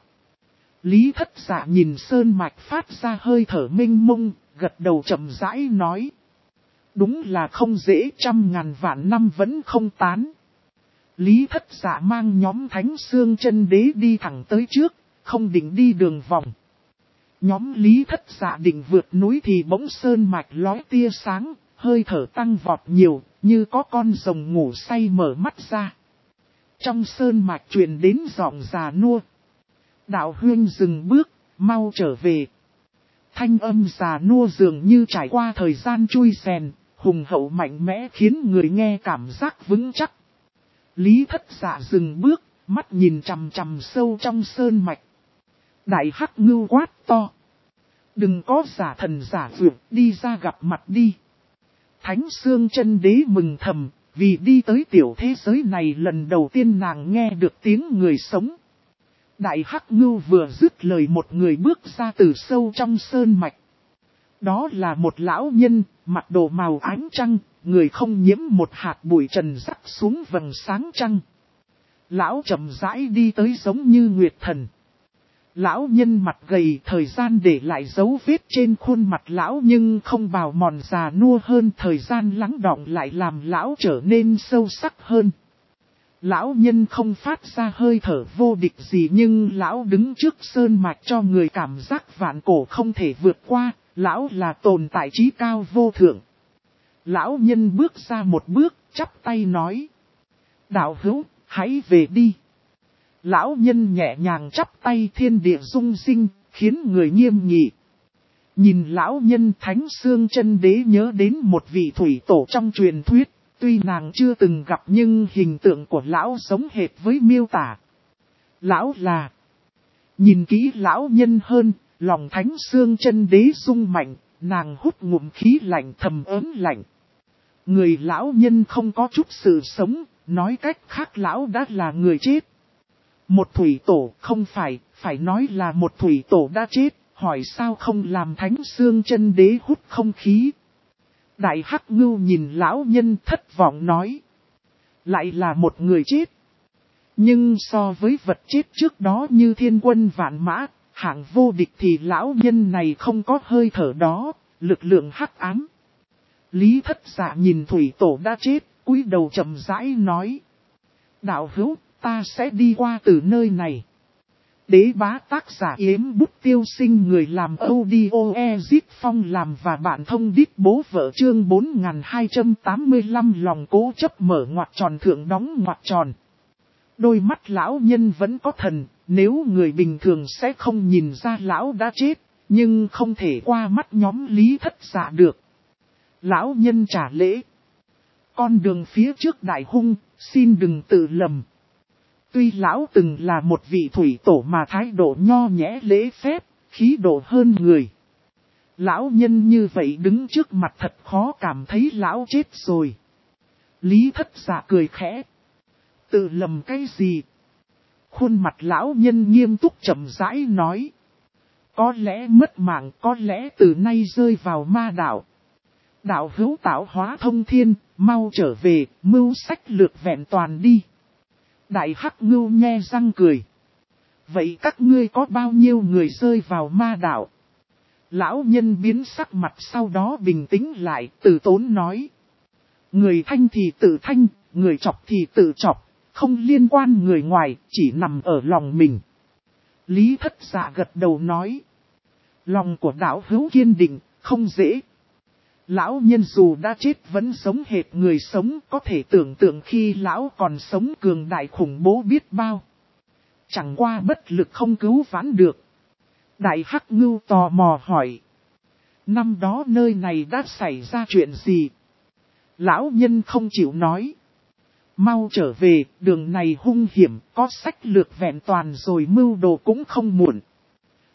Lý Thất Dạ nhìn sơn mạch phát ra hơi thở mênh mông, gật đầu chậm rãi nói. Đúng là không dễ, 100.000 vạn năm vẫn không tán. Lý Thất Dạ mang nhóm thánh xương chân đế đi thẳng tới trước, không định đi đường vòng. Nhóm Lý Thất Dạ định vượt núi thì bỗng sơn mạch lóe tia sáng, hơi thở tăng vọt nhiều, như có con rồng ngủ say mở mắt ra. Trong sơn mạch truyền đến giọng già nua. Đạo huynh dừng bước, mau trở về. Thanh âm già nua dường như trải qua thời gian chui rèn, hùng hậu mạnh mẽ khiến người nghe cảm giác vững chắc. Lý Thất Dạ dừng bước, mắt nhìn chằm chằm sâu trong sơn mạch. Đại hắc ngưu quát to. Đừng có giả thần giả vượt, đi ra gặp mặt đi. Thánh xương chân đế mừng thầm, vì đi tới tiểu thế giới này lần đầu tiên nàng nghe được tiếng người sống. Đại hắc ngưu vừa dứt lời một người bước ra từ sâu trong sơn mạch. Đó là một lão nhân, mặc đồ màu ánh trăng, người không nhiễm một hạt bụi trần rắc xuống vầng sáng trăng. Lão chậm rãi đi tới giống như nguyệt thần. Lão nhân mặt gầy, thời gian để lại dấu vết trên khuôn mặt lão nhưng không bào mòn già nua hơn, thời gian lắng đọng lại làm lão trở nên sâu sắc hơn. Lão nhân không phát ra hơi thở vô địch gì nhưng lão đứng trước sơn mạch cho người cảm giác vạn cổ không thể vượt qua, lão là tồn tại trí cao vô thượng. Lão nhân bước ra một bước, chắp tay nói. Đạo hữu, hãy về đi. Lão nhân nhẹ nhàng chắp tay, thiên địa rung sinh, khiến người nghiêm nghị. Nhìn lão nhân thánh xương chân đế nhớ đến một vị thủy tổ trong truyền thuyết. Tuy nàng chưa từng gặp nhưng hình tượng của lão giống hệt với miêu tả. Lão là. Nhìn kỹ lão nhân hơn, lòng thánh xương chân đế rung mạnh, nàng hút ngụm khí lạnh thầm ớn lạnh. Người lão nhân không có chút sự sống, nói cách khác lão đã là người chết. Một thủy tổ không phải nói là một thủy tổ đã chết, hỏi sao không làm thánh xương chân đế hút không khí. Đại hắc ngưu nhìn lão nhân thất vọng nói. Lại là một người chết. Nhưng so với vật chết trước đó như thiên quân vạn mã, hạng vô địch thì lão nhân này không có hơi thở đó, lực lượng hắc ám. Lý Thất Dạ nhìn thủy tổ đã chết, cúi đầu chậm rãi nói. Đạo hữu, ta sẽ đi qua từ nơi này. Đế bá tác giả Yếm Bút Tiêu Sinh, người làm audio Ezit Phong làm và bạn thông đít bố vợ, chương 4285 lòng cố chấp mở ngoặc tròn thượng đóng ngoặc tròn. Đôi mắt lão nhân vẫn có thần, nếu người bình thường sẽ không nhìn ra lão đã chết, nhưng không thể qua mắt nhóm Lý Thất Dạ được. Lão nhân trả lễ. Con đường phía trước đại hung, xin đừng tự lầm. Tuy lão từng là một vị thủy tổ mà thái độ nho nhẽ lễ phép, khí độ hơn người. Lão nhân như vậy đứng trước mặt thật khó cảm thấy lão chết rồi. Lý Thất Dạ cười khẽ. Tự lầm cái gì? Khuôn mặt lão nhân nghiêm túc chậm rãi nói. Có lẽ mất mạng, có lẽ từ nay rơi vào ma đạo. Đạo hữu tạo hóa thông thiên, mau trở về, mưu sách lược vẹn toàn đi. Đại hắc ngưu nhe răng cười. Vậy các ngươi có bao nhiêu người rơi vào ma đạo? Lão nhân biến sắc mặt sau đó bình tĩnh lại, từ tốn nói. Người thanh thì tự thanh, người chọc thì tự chọc, không liên quan người ngoài, chỉ nằm ở lòng mình. Lý Thất Dạ gật đầu nói. Lòng của đạo hữu kiên định, không dễ. Lão nhân dù đã chết vẫn sống hệt người sống, có thể tưởng tượng khi lão còn sống cường đại khủng bố biết bao. Chẳng qua bất lực không cứu vãn được. Đại hắc ngưu tò mò hỏi. Năm đó nơi này đã xảy ra chuyện gì? Lão nhân không chịu nói. Mau trở về, đường này hung hiểm, có sách lược vẹn toàn rồi mưu đồ cũng không muộn.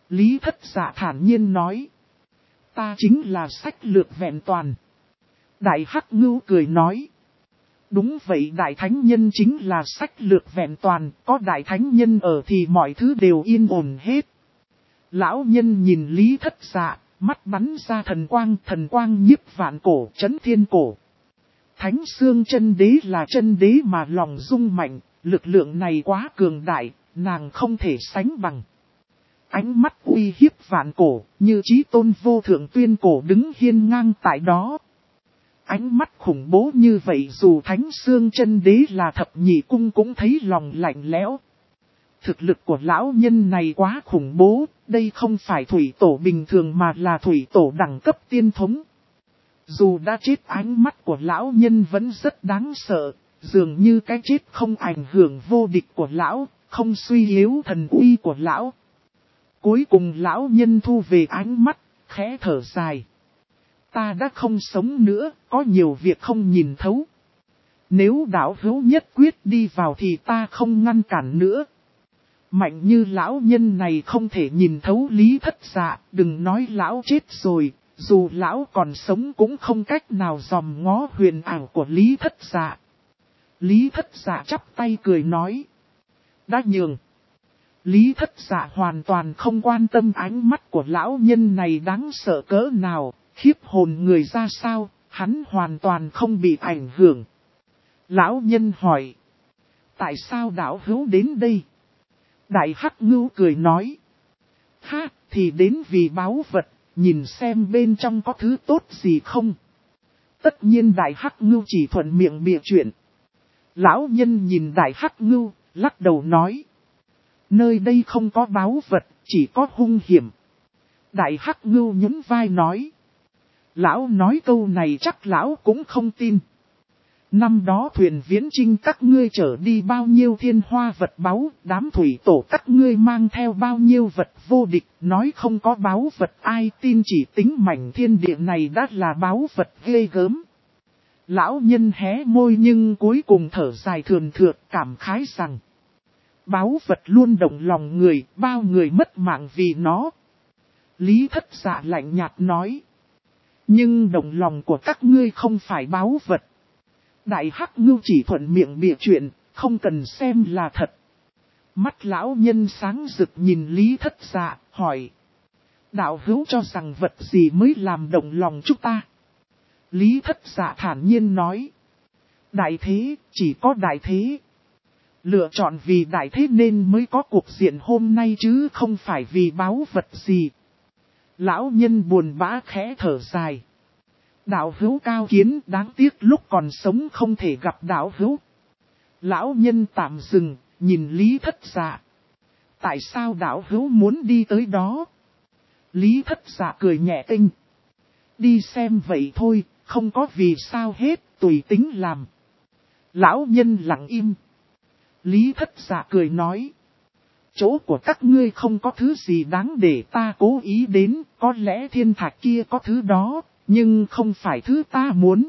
Lý Thất Dạ thản nhiên nói. Ta chính là sách lược vẹn toàn. Đại Hắc Ngưu cười nói. Đúng vậy, Đại Thánh Nhân chính là sách lược vẹn toàn, có Đại Thánh Nhân ở thì mọi thứ đều yên ổn hết. Lão nhân nhìn Lý Thất Dạ, mắt bắn ra thần quang nhiếp vạn cổ, chấn thiên cổ. Thánh Xương Chân Đế là chân đế mà lòng rung mạnh, lực lượng này quá cường đại, nàng không thể sánh bằng. Ánh mắt uy hiếp vạn cổ, như Chí Tôn vô thượng tuyên cổ đứng hiên ngang tại đó. Ánh mắt khủng bố như vậy dù Thánh Xương Chân Đế là thập nhị cung cũng thấy lòng lạnh lẽo. Thực lực của lão nhân này quá khủng bố, đây không phải thủy tổ bình thường mà là thủy tổ đẳng cấp tiên thống. Dù đã chết ánh mắt của lão nhân vẫn rất đáng sợ, dường như cái chết không ảnh hưởng vô địch của lão, không suy yếu thần uy của lão. Cuối cùng lão nhân thu về ánh mắt, khẽ thở dài. Ta đã không sống nữa, có nhiều việc không nhìn thấu. Nếu đạo hữu nhất quyết đi vào thì ta không ngăn cản nữa. Mạnh như lão nhân này không thể nhìn thấu Lý Thất Dạ, đừng nói lão chết rồi, dù lão còn sống cũng không cách nào dòm ngó huyền ảo của Lý Thất Dạ. Lý Thất Dạ chắp tay cười nói. Đã nhường. Lý Thất Dạ hoàn toàn không quan tâm ánh mắt của lão nhân này đáng sợ cỡ nào, khiếp hồn người ra sao, hắn hoàn toàn không bị ảnh hưởng. Lão nhân hỏi. Tại sao đạo hữu đến đây? Đại Hắc Ngưu cười nói. Ha, thì đến vì báu vật, nhìn xem bên trong có thứ tốt gì không. Tất nhiên Đại Hắc Ngưu chỉ thuận miệng bịa chuyện. Lão nhân nhìn Đại Hắc Ngưu, lắc đầu nói. Nơi đây không có báu vật, chỉ có hung hiểm. Đại Hắc Ngưu nhún vai nói. Lão nói câu này chắc lão cũng không tin. Năm đó thuyền viễn chinh các ngươi chở đi bao nhiêu thiên hoa vật báu, đám thủy tổ các ngươi mang theo bao nhiêu vật vô địch, nói không có báu vật ai tin, chỉ tính mảnh thiên địa này đã là báu vật ghê gớm. Lão nhân hé môi nhưng cuối cùng thở dài thườn thượt cảm khái rằng. Báu vật luôn động lòng người, bao người mất mạng vì nó. Lý Thất Dạ lạnh nhạt nói. Nhưng động lòng của các ngươi không phải báu vật. Đại Hắc Ngưu chỉ thuận miệng bịa chuyện, không cần xem là thật. Mắt lão nhân sáng rực nhìn Lý Thất Dạ, hỏi. Đạo hữu cho rằng vật gì mới làm động lòng chúng ta? Lý Thất Dạ thản nhiên nói. Đại thế, chỉ có đại thế. Lựa chọn vì đại thế nên mới có cuộc diện hôm nay chứ không phải vì báu vật gì. Lão nhân buồn bã khẽ thở dài. Đạo hữu cao kiến, đáng tiếc lúc còn sống không thể gặp đạo hữu. Lão nhân tạm dừng, nhìn Lý Thất Dạ. Tại sao đạo hữu muốn đi tới đó? Lý Thất Dạ cười nhẹ tinh. Đi xem vậy thôi, không có vì sao hết, tùy tính làm. Lão nhân lặng im. Lý Thất Dạ cười nói. Chỗ của các ngươi không có thứ gì đáng để ta cố ý đến, có lẽ thiên thạch kia có thứ đó, nhưng không phải thứ ta muốn.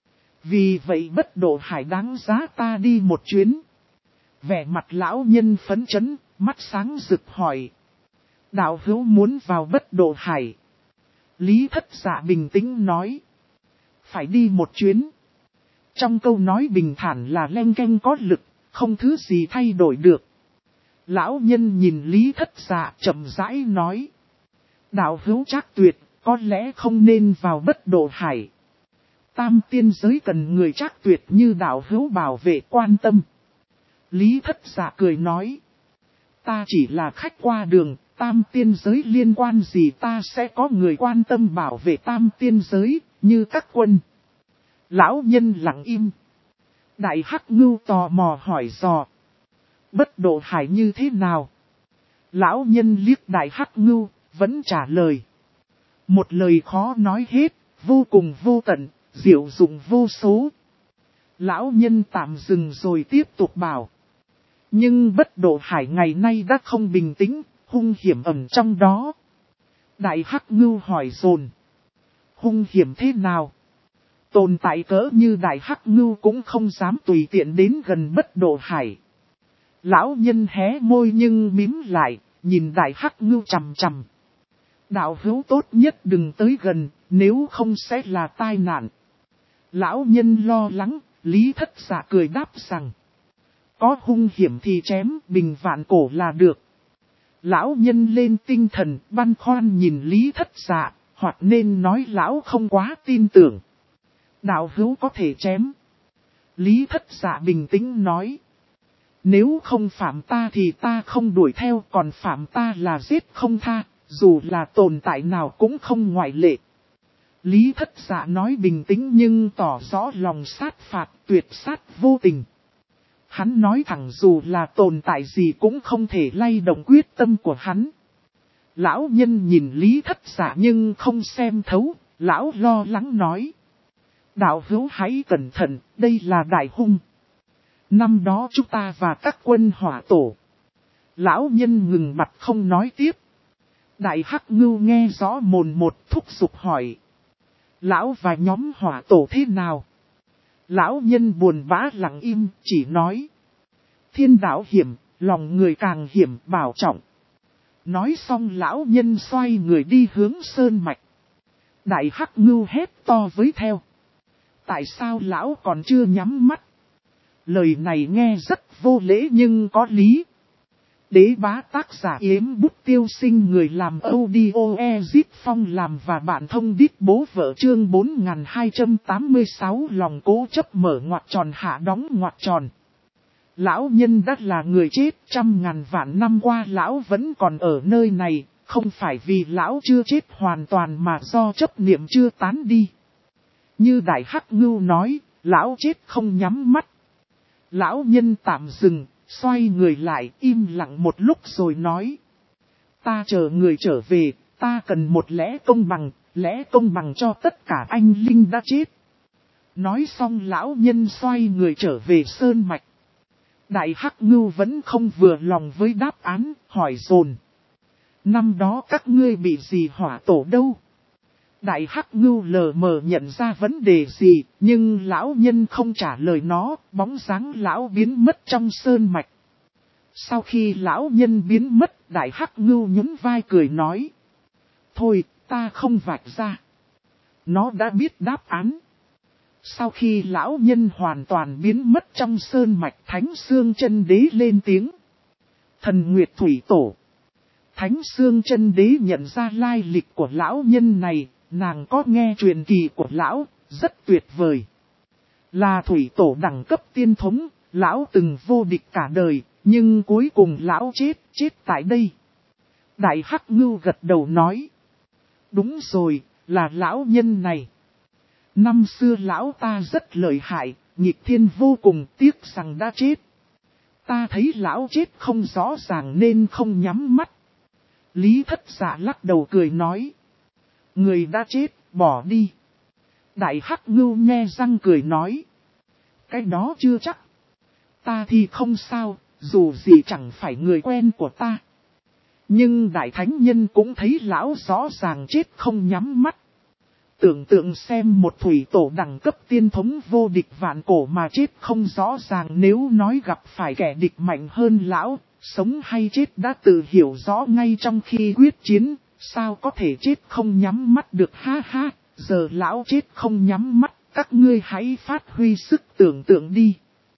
Vì vậy Bất Độ Hải đáng giá ta đi một chuyến. Vẻ mặt lão nhân phấn chấn, mắt sáng rực hỏi. Đạo hữu muốn vào Bất Độ Hải? Lý Thất Dạ bình tĩnh nói. Phải đi một chuyến. Trong câu nói bình thản là leng keng có lực, không thứ gì thay đổi được. Lão nhân nhìn Lý Thất Dạ chậm rãi nói. Đạo hữu Trác Tuyệt, có lẽ không nên vào Bất Độ Hải. Tam tiên giới cần người Trác Tuyệt như đạo hữu bảo vệ quan tâm. Lý Thất Dạ cười nói. Ta chỉ là khách qua đường, tam tiên giới liên quan gì ta sẽ có người quan tâm bảo vệ tam tiên giới, như các quân. Lão nhân lặng im. Đại Hắc Ngưu tò mò hỏi dò. Bất Độ Hải như thế nào? Lão nhân liếc Đại Hắc Ngưu, vẫn trả lời. Một lời khó nói hết, vô cùng vô tận, diệu dụng vô số. Lão nhân tạm dừng rồi tiếp tục bảo. Nhưng Bất Độ Hải ngày nay đã không bình tĩnh, hung hiểm ẩn trong đó. Đại Hắc Ngưu hỏi dồn. Hung hiểm thế nào? Tồn tại cỡ như Đại Hắc Ngưu cũng không dám tùy tiện đến gần Bất Độ Hải. Lão nhân hé môi nhưng mím lại, nhìn đại hắc ngưu chằm chằm. Đạo hữu tốt nhất đừng tới gần, nếu không sẽ là tai nạn. Lão nhân lo lắng, Lý Thất Dạ cười đáp rằng. Có hung hiểm thì chém, bình vạn cổ là được. Lão nhân lên tinh thần, băn khoăn nhìn Lý Thất Dạ, hoặc nên nói lão không quá tin tưởng. Đạo hữu có thể chém. Lý Thất Dạ bình tĩnh nói. Nếu không phạm ta thì ta không đuổi theo, còn phạm ta là giết không tha, dù là tồn tại nào cũng không ngoại lệ. Lý Thất Dạ nói bình tĩnh nhưng tỏ rõ lòng sát phạt, tuyệt sát vô tình. Hắn nói thẳng dù là tồn tại gì cũng không thể lay động quyết tâm của hắn. Lão nhân nhìn Lý Thất Dạ nhưng không xem thấu, lão lo lắng nói. Đạo hữu hãy cẩn thận, đây là đại hung. Năm đó chúng ta và các quân hỏa tổ. Lão nhân ngừng mặt không nói tiếp. Đại hắc ngưu nghe rõ mồn một, thúc giục hỏi. Lão và nhóm hỏa tổ thế nào? Lão nhân buồn bã lặng im, chỉ nói. Thiên đạo hiểm, lòng người càng hiểm, bảo trọng. Nói xong lão nhân xoay người đi hướng sơn mạch. Đại hắc ngưu hét to với theo. Tại sao lão còn chưa nhắm mắt? Lời này nghe rất vô lễ nhưng có lý. Đế bá tác giả Yếm Bút Tiêu Sinh, người làm audio Ezip Phong làm và bạn thông đít bố vợ, chương 4286 lòng cố chấp mở ngoặc tròn hạ đóng ngoặc tròn. Lão nhân đã là người chết, 100.000 vạn năm qua lão vẫn còn ở nơi này, không phải vì lão chưa chết hoàn toàn mà do chấp niệm chưa tán đi. Như Đại Hắc Ngưu nói, lão chết không nhắm mắt. Lão nhân tạm dừng, xoay người lại im lặng một lúc rồi nói. Ta chờ người trở về, ta cần một lẽ công bằng cho tất cả anh linh đã chết. Nói xong lão nhân xoay người trở về sơn mạch. Đại Hắc Ngưu vẫn không vừa lòng với đáp án, hỏi dồn. Năm đó các ngươi bị gì hỏa tổ đâu? Đại Hắc Ngưu lờ mờ nhận ra vấn đề gì, nhưng lão nhân không trả lời nó, bóng dáng lão biến mất trong sơn mạch. Sau khi lão nhân biến mất, Đại Hắc Ngưu nhún vai cười nói. Thôi, ta không vạch ra. Nó đã biết đáp án. Sau khi lão nhân hoàn toàn biến mất trong sơn mạch, Thánh Xương Chân Đế lên tiếng. Thần Nguyệt Thủy Tổ. Thánh Xương Chân Đế nhận ra lai lịch của lão nhân này, nàng có nghe truyền kỳ của lão, rất tuyệt vời. Là Thủy Tổ đẳng cấp tiên thống, lão từng vô địch cả đời, nhưng cuối cùng lão chết tại đây. Đại Hắc Ngưu gật đầu nói. Đúng rồi, là lão nhân này. Năm xưa lão ta rất lợi hại, nghịch thiên vô cùng, tiếc rằng đã chết. Ta thấy lão chết không rõ ràng nên không nhắm mắt. Lý Thất Dạ lắc đầu cười nói. Người đã chết, bỏ đi. Đại Hắc Ngưu nghe răng cười nói. Cái đó chưa chắc. Ta thì không sao, dù gì chẳng phải người quen của ta. Nhưng Đại Thánh Nhân cũng thấy lão rõ ràng chết không nhắm mắt. Tưởng tượng xem một thủy tổ đẳng cấp tiên thống vô địch vạn cổ mà chết không rõ ràng, nếu nói gặp phải kẻ địch mạnh hơn lão, sống hay chết đã tự hiểu rõ ngay trong khi quyết chiến, sao có thể chết không nhắm mắt được, ha ha, giờ lão chết không nhắm mắt, các ngươi hãy phát huy sức tưởng tượng đi.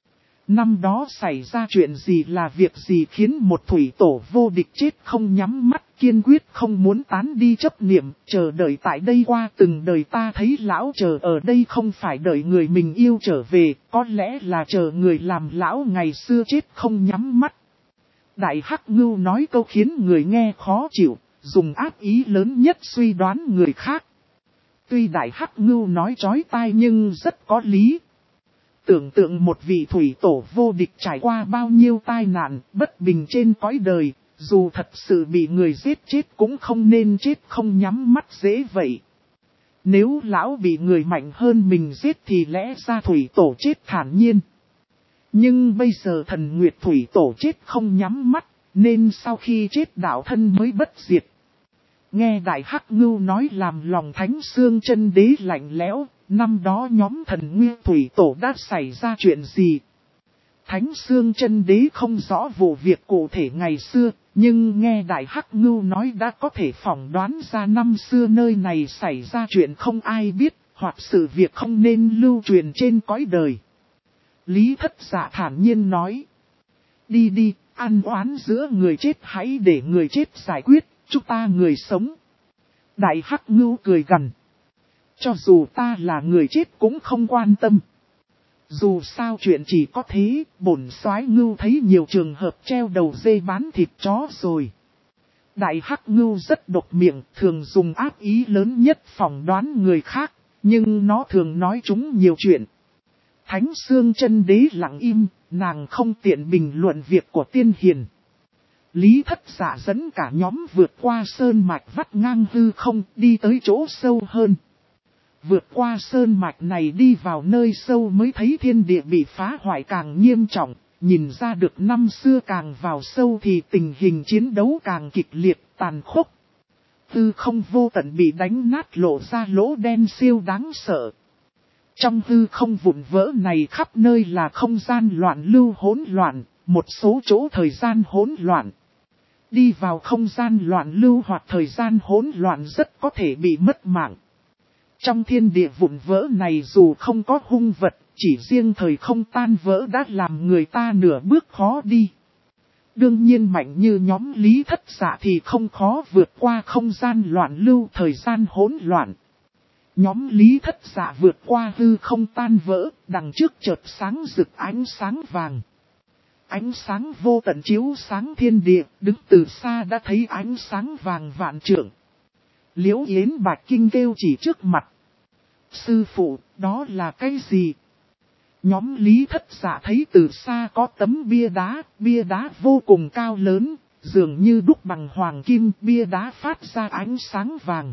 Năm đó xảy ra chuyện gì, là việc gì khiến một thủy tổ vô địch chết không nhắm mắt, kiên quyết không muốn tán đi chấp niệm, chờ đợi tại đây qua từng đời. Ta thấy lão chờ ở đây không phải đợi người mình yêu trở về, có lẽ là chờ người làm lão ngày xưa chết không nhắm mắt. Đại Hắc Ngưu nói câu khiến người nghe khó chịu, dùng ác ý lớn nhất suy đoán người khác. Tuy Đại Hắc Ngưu nói chói tai nhưng rất có lý. Tưởng tượng một vị thủy tổ vô địch trải qua bao nhiêu tai nạn, bất bình trên cõi đời, dù thật sự bị người giết chết cũng không nên chết không nhắm mắt dễ vậy. Nếu lão bị người mạnh hơn mình giết thì lẽ ra thủy tổ chết thản nhiên. Nhưng bây giờ thần Nguyệt Thủy Tổ chết không nhắm mắt, nên sau khi chết đạo thân mới bất diệt. Nghe Đại Hắc Ngưu nói làm lòng Thánh Xương Chân Đế lạnh lẽo, năm đó nhóm thần Nguyệt Thủy Tổ đã xảy ra chuyện gì? Thánh Xương Chân Đế không rõ vụ việc cụ thể ngày xưa, nhưng nghe Đại Hắc Ngưu nói đã có thể phỏng đoán ra năm xưa nơi này xảy ra chuyện không ai biết, hoặc sự việc không nên lưu truyền trên cõi đời. Lý Thất Dạ thản nhiên nói. Đi đi, ăn oán giữa người chết hãy để người chết giải quyết, chúng ta người sống. Đại Hắc Ngưu cười gằn. Cho dù ta là người chết cũng không quan tâm. Dù sao chuyện chỉ có thế, bổn soái Ngưu thấy nhiều trường hợp treo đầu dê bán thịt chó rồi. Đại Hắc Ngưu rất độc miệng, thường dùng ác ý lớn nhất phỏng đoán người khác, nhưng nó thường nói chúng nhiều chuyện. Thánh Xương Chân Đế lặng im, nàng không tiện bình luận việc của tiên hiền. Lý Thất Dạ dẫn cả nhóm vượt qua sơn mạch vắt ngang hư không, đi tới chỗ sâu hơn. Vượt qua sơn mạch này đi vào nơi sâu mới thấy thiên địa bị phá hoại càng nghiêm trọng, nhìn ra được năm xưa càng vào sâu thì tình hình chiến đấu càng kịch liệt, tàn khốc. Hư không vô tận bị đánh nát lộ ra lỗ đen siêu đáng sợ. Trong hư không vụn vỡ này khắp nơi là không gian loạn lưu hỗn loạn, một số chỗ thời gian hỗn loạn. Đi vào không gian loạn lưu hoặc thời gian hỗn loạn rất có thể bị mất mạng. Trong thiên địa vụn vỡ này dù không có hung vật, chỉ riêng thời không tan vỡ đã làm người ta nửa bước khó đi. Đương nhiên mạnh như nhóm Lý Thất Dạ thì không khó vượt qua không gian loạn lưu thời gian hỗn loạn. Nhóm Lý Thất Dạ vượt qua hư không tan vỡ, đằng trước chợt sáng rực ánh sáng vàng. Ánh sáng vô tận chiếu sáng thiên địa, đứng từ xa đã thấy ánh sáng vàng vạn trượng. Liễu Yến Bạch Kinh kêu chỉ trước mặt. Sư phụ, đó là cái gì? Nhóm Lý Thất Dạ thấy từ xa có tấm bia đá vô cùng cao lớn, dường như đúc bằng hoàng kim, bia đá phát ra ánh sáng vàng.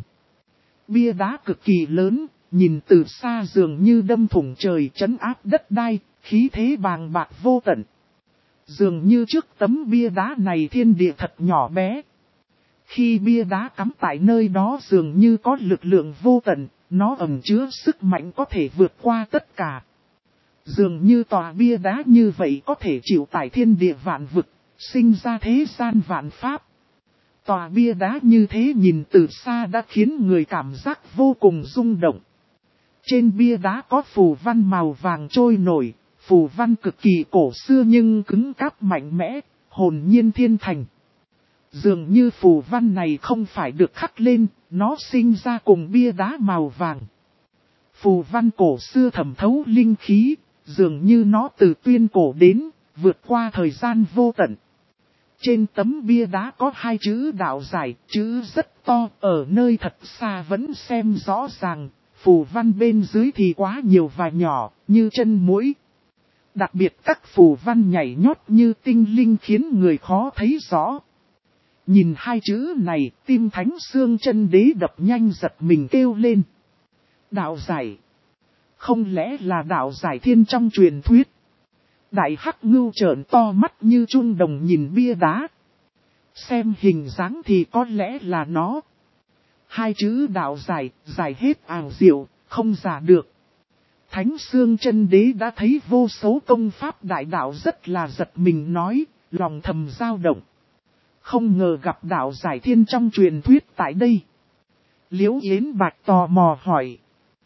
Bia đá cực kỳ lớn, nhìn từ xa dường như đâm thủng trời trấn áp đất đai, khí thế bàng bạc vô tận. Dường như trước tấm bia đá này thiên địa thật nhỏ bé. Khi bia đá cắm tại nơi đó dường như có lực lượng vô tận, nó ẩn chứa sức mạnh có thể vượt qua tất cả. Dường như tòa bia đá như vậy có thể chịu tải thiên địa vạn vực, sinh ra thế gian vạn pháp. Tòa bia đá như thế nhìn từ xa đã khiến người cảm giác vô cùng rung động. Trên bia đá có phù văn màu vàng trôi nổi, phù văn cực kỳ cổ xưa nhưng cứng cáp mạnh mẽ, hồn nhiên thiên thành. Dường như phù văn này không phải được khắc lên, nó sinh ra cùng bia đá màu vàng. Phù văn cổ xưa thẩm thấu linh khí, dường như nó từ tuyên cổ đến, vượt qua thời gian vô tận. Trên tấm bia đá có hai chữ đạo giải, chữ rất to, ở nơi thật xa vẫn xem rõ ràng, phù văn bên dưới thì quá nhiều và nhỏ, như chân muỗi. Đặc biệt các phù văn nhảy nhót như tinh linh khiến người khó thấy rõ. Nhìn hai chữ này, tim Thánh Xương Chân Đế đập nhanh giật mình kêu lên. Đạo giải. Không lẽ là đạo giải thiên trong truyền thuyết? Đại Hắc Ngưu trợn to mắt như chun đồng nhìn bia đá. Xem hình dáng thì có lẽ là nó. Hai chữ đạo giải, giải hết ảo diệu, không giả được. Thánh Xương Chân Đế đã thấy vô số công pháp đại đạo rất là giật mình nói, lòng thầm dao động. Không ngờ gặp đạo giải thiên trong truyền thuyết tại đây. Liễu Yến Bạch tò mò hỏi.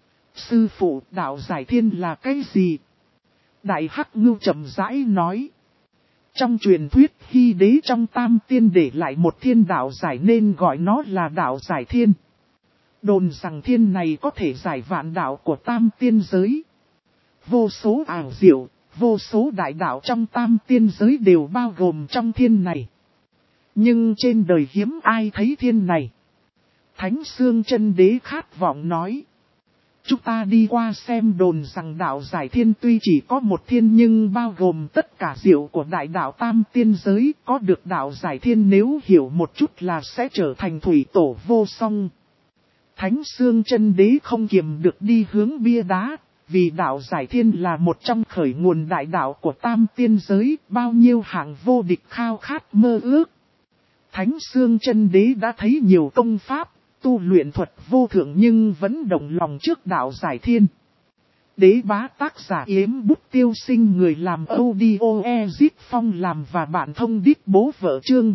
Sư phụ, đạo giải thiên là cái gì? Đại Hắc Ngưu chậm rãi nói. Trong truyền thuyết Hy Đế trong Tam Tiên để lại một thiên đạo giải nên gọi nó là đạo giải thiên. Đồn rằng thiên này có thể giải vạn đạo của Tam Tiên giới. Vô số ảo diệu, vô số đại đạo trong Tam Tiên giới đều bao gồm trong thiên này. Nhưng trên đời hiếm ai thấy thiên này. Thánh Xương Chân Đế khát vọng nói. Chúng ta đi qua xem đồn rằng đạo giải thiên tuy chỉ có một thiên nhưng bao gồm tất cả diệu của đại đạo Tam Tiên giới. Có được đạo giải thiên nếu hiểu một chút là sẽ trở thành thủy tổ vô song. Thánh Xương Chân Đế không kiềm được đi hướng bia đá. Vì đạo giải thiên là một trong khởi nguồn đại đạo của Tam Tiên giới. Bao nhiêu hạng vô địch khao khát mơ ước. Thánh Xương Chân Đế đã thấy nhiều công pháp, tu luyện thuật vô thượng nhưng vẫn động lòng trước đạo giải thiên. Đế bá tác giả Yếm Bút Tiêu Sinh, người làm audio Ezip Phong làm và bạn thông đít bố vợ, chương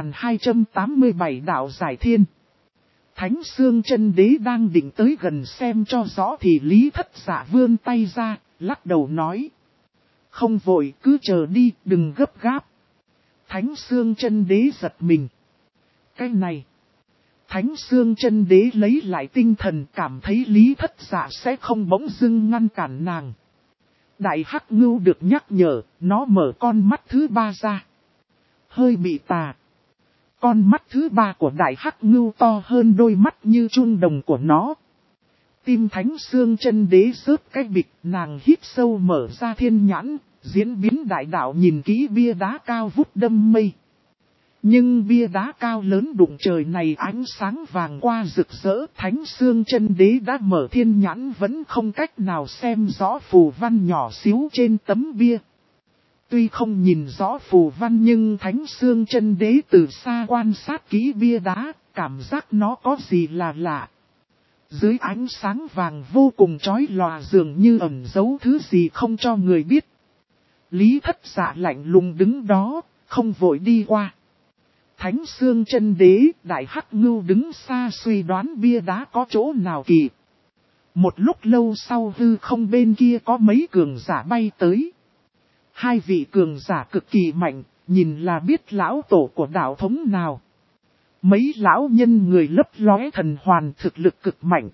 4287 đạo giải thiên. Thánh Xương Chân Đế đang định tới gần xem cho rõ thì Lý Thất Dạ vươn tay ra, lắc đầu nói. Không vội, cứ chờ đi, đừng gấp gáp. Thánh Xương Chân Đế giật mình. Cái này. Thánh Xương Chân Đế lấy lại tinh thần, cảm thấy Lý Thất Dạ sẽ không bỗng dưng ngăn cản nàng. Đại Hắc Ngưu được nhắc nhở, nó mở con mắt thứ ba ra. Hơi bị tà. Con mắt thứ ba của Đại Hắc Ngưu to hơn đôi mắt như chuông đồng của nó. Tim Thánh Xương Chân Đế rớt cái bịch, nàng hít sâu mở ra thiên nhãn, diễn biến đại đạo nhìn kỹ bia đá cao vút đâm mây. Nhưng bia đá cao lớn đụng trời này ánh sáng vàng qua rực rỡ, Thánh Xương Chân Đế đã mở thiên nhãn vẫn không cách nào xem rõ phù văn nhỏ xíu trên tấm bia. Tuy không nhìn rõ phù văn nhưng Thánh Xương Chân Đế từ xa quan sát kỹ bia đá, cảm giác nó có gì là lạ. Dưới ánh sáng vàng vô cùng chói lòa dường như ẩn giấu thứ gì không cho người biết. Lý Thất Dạ lạnh lùng đứng đó, không vội đi qua. Thánh Xương Chân Đế, Đại Hắc Ngưu đứng xa suy đoán bia đá có chỗ nào kỳ. Một lúc lâu sau hư không bên kia có mấy cường giả bay tới. Hai vị cường giả cực kỳ mạnh, nhìn là biết lão tổ của đạo thống nào. Mấy lão nhân người lấp lóe thần hoàn, thực lực cực mạnh.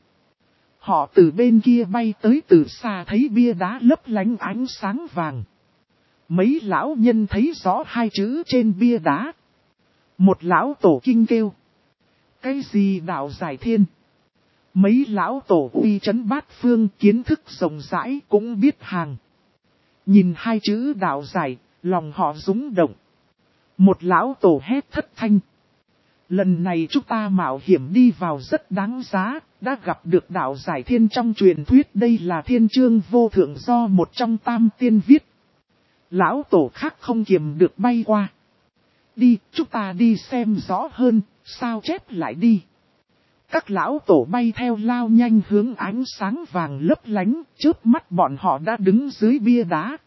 Họ từ bên kia bay tới, từ xa thấy bia đá lấp lánh ánh sáng vàng. Mấy lão nhân thấy rõ hai chữ trên bia đá. Một lão tổ kinh kêu. Cái gì đạo giải thiên? Mấy lão tổ uy chấn bát phương, kiến thức rộng rãi cũng biết hàng. Nhìn hai chữ đạo giải, lòng họ rúng động. Một lão tổ hét thất thanh. Lần này chúng ta mạo hiểm đi vào rất đáng giá, đã gặp được đạo giải thiên trong truyền thuyết, đây là thiên chương vô thượng do một trong tam tiên viết. Lão tổ khác không kiềm được bay qua. Đi, chúng ta đi xem rõ hơn, sao chép lại đi. Các lão tổ bay theo lao nhanh hướng ánh sáng vàng lấp lánh, chớp mắt bọn họ đã đứng dưới bia đá.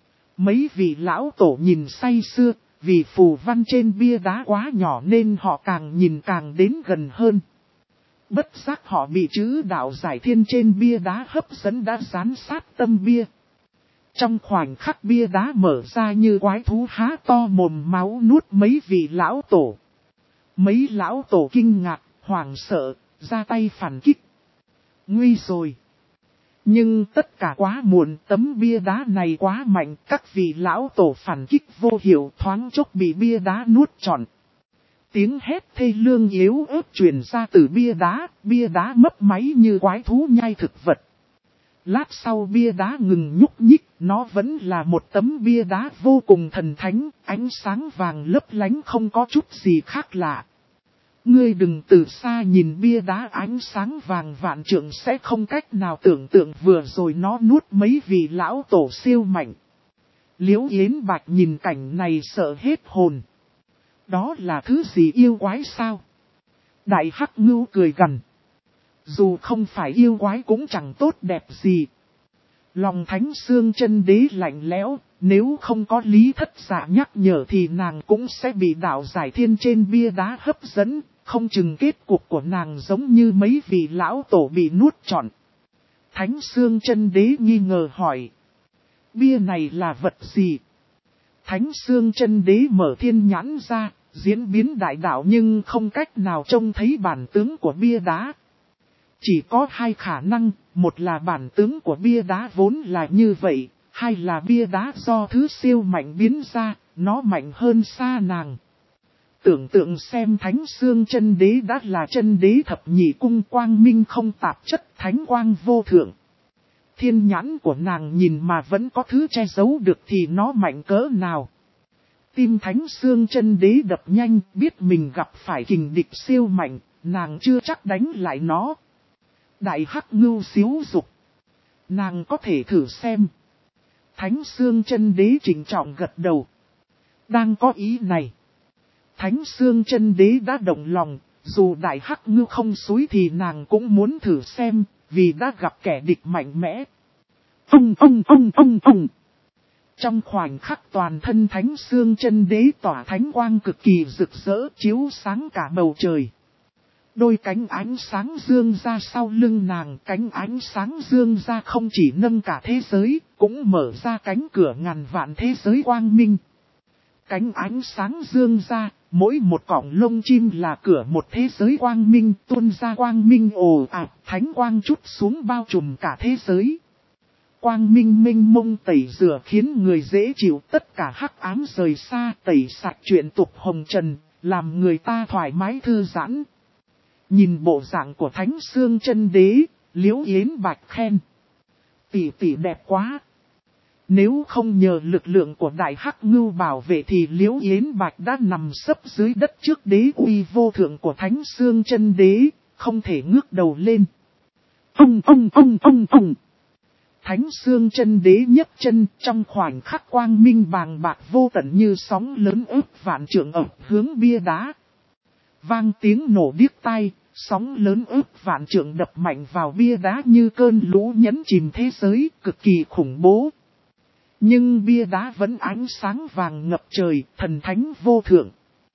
Mấy vị lão tổ nhìn say sưa, vì phù văn trên bia đá quá nhỏ nên họ càng nhìn càng đến gần hơn. Bất giác họ bị chữ đạo giải thiên trên bia đá hấp dẫn, đã dán sát tâm bia. Trong khoảnh khắc bia đá mở ra như quái thú há to mồm máu nuốt mấy vị lão tổ. Mấy lão tổ kinh ngạc, hoảng sợ, ra tay phản kích. Nguy rồi. Nhưng tất cả quá muộn, tấm bia đá này quá mạnh, các vị lão tổ phản kích vô hiệu, thoáng chốc bị bia đá nuốt trọn. Tiếng hét thê lương yếu ớt truyền ra từ bia đá mấp máy như quái thú nhai thực vật. Lát sau bia đá ngừng nhúc nhích, nó vẫn là một tấm bia đá vô cùng thần thánh, ánh sáng vàng lấp lánh không có chút gì khác lạ. Ngươi đừng từ xa nhìn bia đá ánh sáng vàng vạn trượng sẽ không cách nào tưởng tượng vừa rồi nó nuốt mấy vị lão tổ siêu mạnh. Liễu Yến Bạch nhìn cảnh này sợ hết hồn. Đó là thứ gì, yêu quái sao? Đại Hắc Ngưu cười gằn. Dù không phải yêu quái cũng chẳng tốt đẹp gì. Lòng Thánh Xương Chân Đế lạnh lẽo, nếu không có Lý Thất Dạ nhắc nhở thì nàng cũng sẽ bị đạo giải thiên trên bia đá hấp dẫn, không chừng kết cục của nàng giống như mấy vị lão tổ bị nuốt trọn. Thánh Xương Chân Đế nghi ngờ hỏi. Bia này là vật gì? Thánh Xương Chân Đế mở thiên nhãn ra, diễn biến đại đạo nhưng không cách nào trông thấy bản tướng của bia đá. Chỉ có hai khả năng, một là bản tướng của bia đá vốn là như vậy, hai là bia đá do thứ siêu mạnh biến ra, nó mạnh hơn xa nàng. Tưởng tượng xem Thánh Xương Chân Đế đã là chân đế thập nhị cung, quang minh không tạp chất, thánh quang vô thượng. Thiên nhãn của nàng nhìn mà vẫn có thứ che giấu được thì nó mạnh cỡ nào. Tim Thánh Xương Chân Đế đập nhanh, biết mình gặp phải kình địch siêu mạnh, nàng chưa chắc đánh lại nó. Đại Hắc Ngưu xíu dục. Nàng có thể thử xem. Thánh Xương Chân Đế trịnh trọng gật đầu. Đang có ý này. Thánh Xương Chân Đế đã động lòng, dù Đại Hắc Ngưu không xúi thì nàng cũng muốn thử xem, vì đã gặp kẻ địch mạnh mẽ. Trong khoảnh khắc toàn thân Thánh Xương Chân Đế tỏa thánh quang cực kỳ rực rỡ chiếu sáng cả bầu trời. Đôi cánh ánh sáng dương ra sau lưng nàng, cánh ánh sáng dương ra không chỉ nâng cả thế giới, cũng mở ra cánh cửa ngàn vạn thế giới quang minh. Cánh ánh sáng dương ra, mỗi một cọng lông chim là cửa một thế giới quang minh, tuôn ra quang minh ồ ạt, thánh quang trút xuống bao trùm cả thế giới. Quang minh minh mông tẩy rửa khiến người dễ chịu, tất cả hắc ám rời xa, tẩy sạch chuyện tục hồng trần, làm người ta thoải mái thư giãn. Nhìn bộ dạng của Thánh Xương Chân Đế, Liễu Yến Bạch khen: tỷ tỷ đẹp quá. Nếu không nhờ lực lượng của Đại Hắc Ngưu bảo vệ thì Liễu Yến Bạch đã nằm sấp dưới đất trước đế uy vô thượng của Thánh Xương Chân Đế, không thể ngước đầu lên. Thánh Xương Chân Đế nhấc chân, trong khoảnh khắc quang minh bàng bạc vô tận như sóng lớn ức vạn trượng ập hướng bia đá. Vang tiếng nổ điếc tai, sóng lớn ức vạn trượng đập mạnh vào bia đá như cơn lũ nhấn chìm thế giới, cực kỳ khủng bố. Nhưng bia đá vẫn ánh sáng vàng ngập trời, thần thánh vô thượng.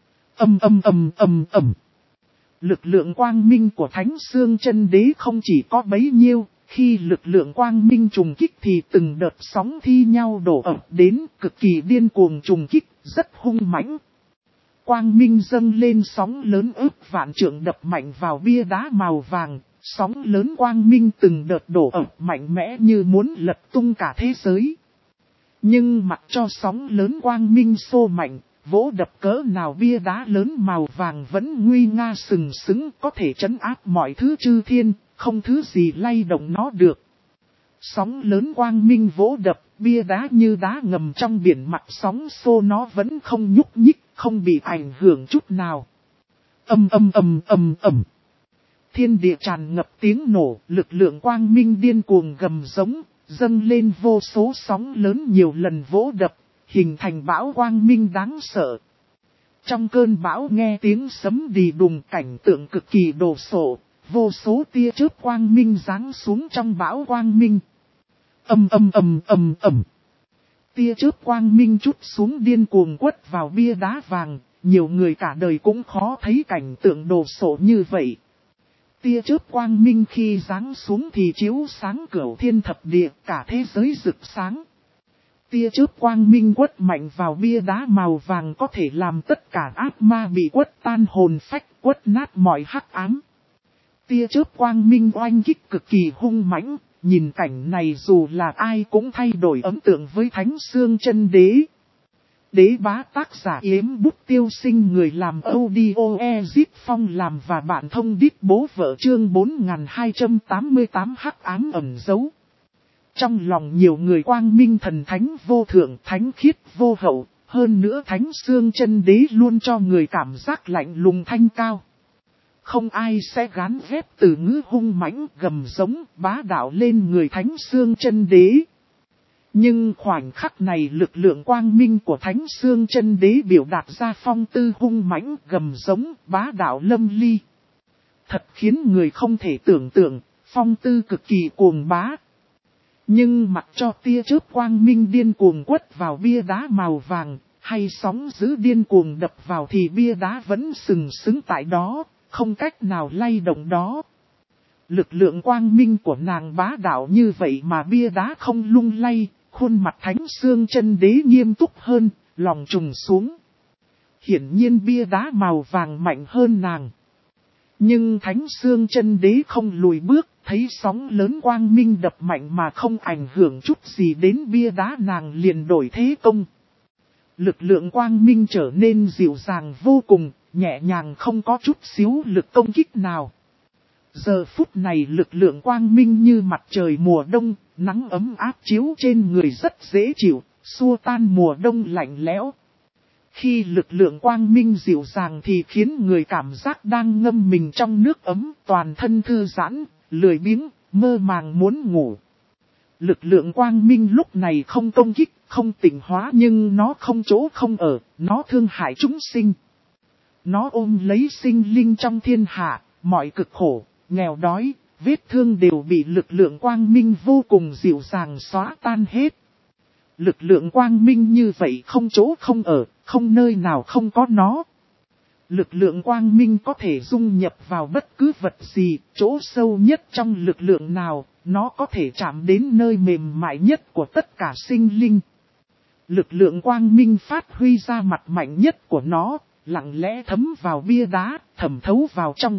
Lực lượng quang minh của Thánh Xương Chân Đế không chỉ có bấy nhiêu, khi lực lượng quang minh trùng kích thì từng đợt sóng thi nhau đổ ập đến, cực kỳ điên cuồng trùng kích, rất hung mãnh. Quang minh dâng lên sóng lớn ức vạn trượng đập mạnh vào bia đá màu vàng, sóng lớn quang minh từng đợt đổ ập mạnh mẽ như muốn lật tung cả thế giới. Nhưng mặc cho sóng lớn quang minh xô mạnh, vỗ đập cỡ nào bia đá lớn màu vàng vẫn nguy nga sừng sững, có thể trấn áp mọi thứ chư thiên, không thứ gì lay động nó được. Sóng lớn quang minh vỗ đập, bia đá như đá ngầm trong biển mặt sóng xô nó vẫn không nhúc nhích, không bị ảnh hưởng chút nào. Thiên địa tràn ngập tiếng nổ, lực lượng quang minh điên cuồng gầm giống, dâng lên vô số sóng lớn nhiều lần vỗ đập, hình thành bão quang minh đáng sợ. Trong cơn bão nghe tiếng sấm đì đùng, cảnh tượng cực kỳ đồ sộ, vô số tia chớp quang minh giáng xuống trong bão quang minh. Tia chớp quang minh trút xuống điên cuồng quất vào bia đá vàng, nhiều người cả đời cũng khó thấy cảnh tượng đồ sộ như vậy. Tia chớp quang minh khi giáng xuống thì chiếu sáng cửu thiên thập địa, cả thế giới rực sáng. Tia chớp quang minh quất mạnh vào bia đá màu vàng có thể làm tất cả ác ma bị quất tan hồn phách, quất nát mọi hắc ám. Tia chớp quang minh oanh kích cực kỳ hung mãnh, nhìn cảnh này dù là ai cũng thay đổi ấn tượng với Thánh Xương Chân Đế. Đế bá tác giả Yếm Bút Tiêu Sinh, người làm audio Ezip Phong làm và bạn thông đít bố vợ, chương 4288 hắc ám ẩn giấu. Trong lòng nhiều người quang minh thần thánh vô thượng, thánh khiết vô hậu, hơn nữa Thánh Xương Chân Đế luôn cho người cảm giác lạnh lùng thanh cao. Không ai sẽ gán ghép từ ngữ hung mãnh gầm giống bá đạo lên người Thánh Xương Chân Đế. Nhưng khoảnh khắc này lực lượng quang minh của Thánh Xương Chân Đế biểu đạt ra phong tư hung mãnh gầm giống bá đạo lâm ly. Thật khiến người không thể tưởng tượng, phong tư cực kỳ cuồng bá. Nhưng mặc cho tia chớp quang minh điên cuồng quất vào bia đá màu vàng, hay sóng dữ điên cuồng đập vào thì bia đá vẫn sừng sững tại đó, không cách nào lay động đó. Lực lượng quang minh của nàng bá đạo như vậy mà bia đá không lung lay, khuôn mặt Thánh Xương Chân Đế nghiêm túc hơn, lòng trùng xuống. Hiển nhiên bia đá màu vàng mạnh hơn nàng. Nhưng Thánh Xương Chân Đế không lùi bước, thấy sóng lớn quang minh đập mạnh mà không ảnh hưởng chút gì đến bia đá, nàng liền đổi thế công. Lực lượng quang minh trở nên dịu dàng vô cùng, nhẹ nhàng không có chút xíu lực công kích nào. Giờ phút này lực lượng quang minh như mặt trời mùa đông, nắng ấm áp chiếu trên người rất dễ chịu, xua tan mùa đông lạnh lẽo. Khi lực lượng quang minh dịu dàng thì khiến người cảm giác đang ngâm mình trong nước ấm, toàn thân thư giãn, lười biếng, mơ màng muốn ngủ. Lực lượng quang minh lúc này không công kích, không tỉnh hóa, nhưng nó không chỗ không ở, nó thương hại chúng sinh. Nó ôm lấy sinh linh trong thiên hạ, mọi cực khổ, nghèo đói, vết thương đều bị lực lượng quang minh vô cùng dịu dàng xóa tan hết. Lực lượng quang minh như vậy không chỗ không ở, không nơi nào không có nó. Lực lượng quang minh có thể dung nhập vào bất cứ vật gì, chỗ sâu nhất trong lực lượng nào, nó có thể chạm đến nơi mềm mại nhất của tất cả sinh linh. Lực lượng quang minh phát huy ra mặt mạnh nhất của nó, lặng lẽ thấm vào bia đá, thẩm thấu vào trong.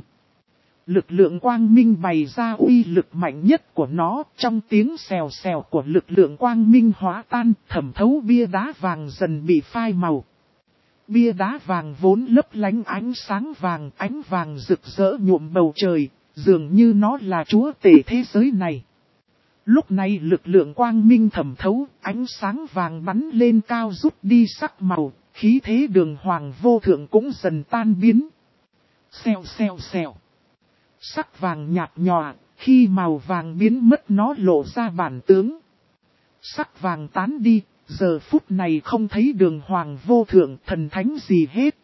Lực lượng quang minh bày ra uy lực mạnh nhất của nó, trong tiếng xèo xèo của lực lượng quang minh hóa tan, thẩm thấu bia đá vàng dần bị phai màu. Bia đá vàng vốn lấp lánh ánh sáng vàng, ánh vàng rực rỡ nhuộm bầu trời, dường như nó là chúa tể thế giới này. Lúc này lực lượng quang minh thẩm thấu, ánh sáng vàng bắn lên cao rút đi sắc màu, khí thế đường hoàng vô thượng cũng dần tan biến. Xèo xèo xèo. Sắc vàng nhạt nhòa, khi màu vàng biến mất nó lộ ra bản tướng. Sắc vàng tán đi, giờ phút này không thấy đường hoàng vô thượng thần thánh gì hết.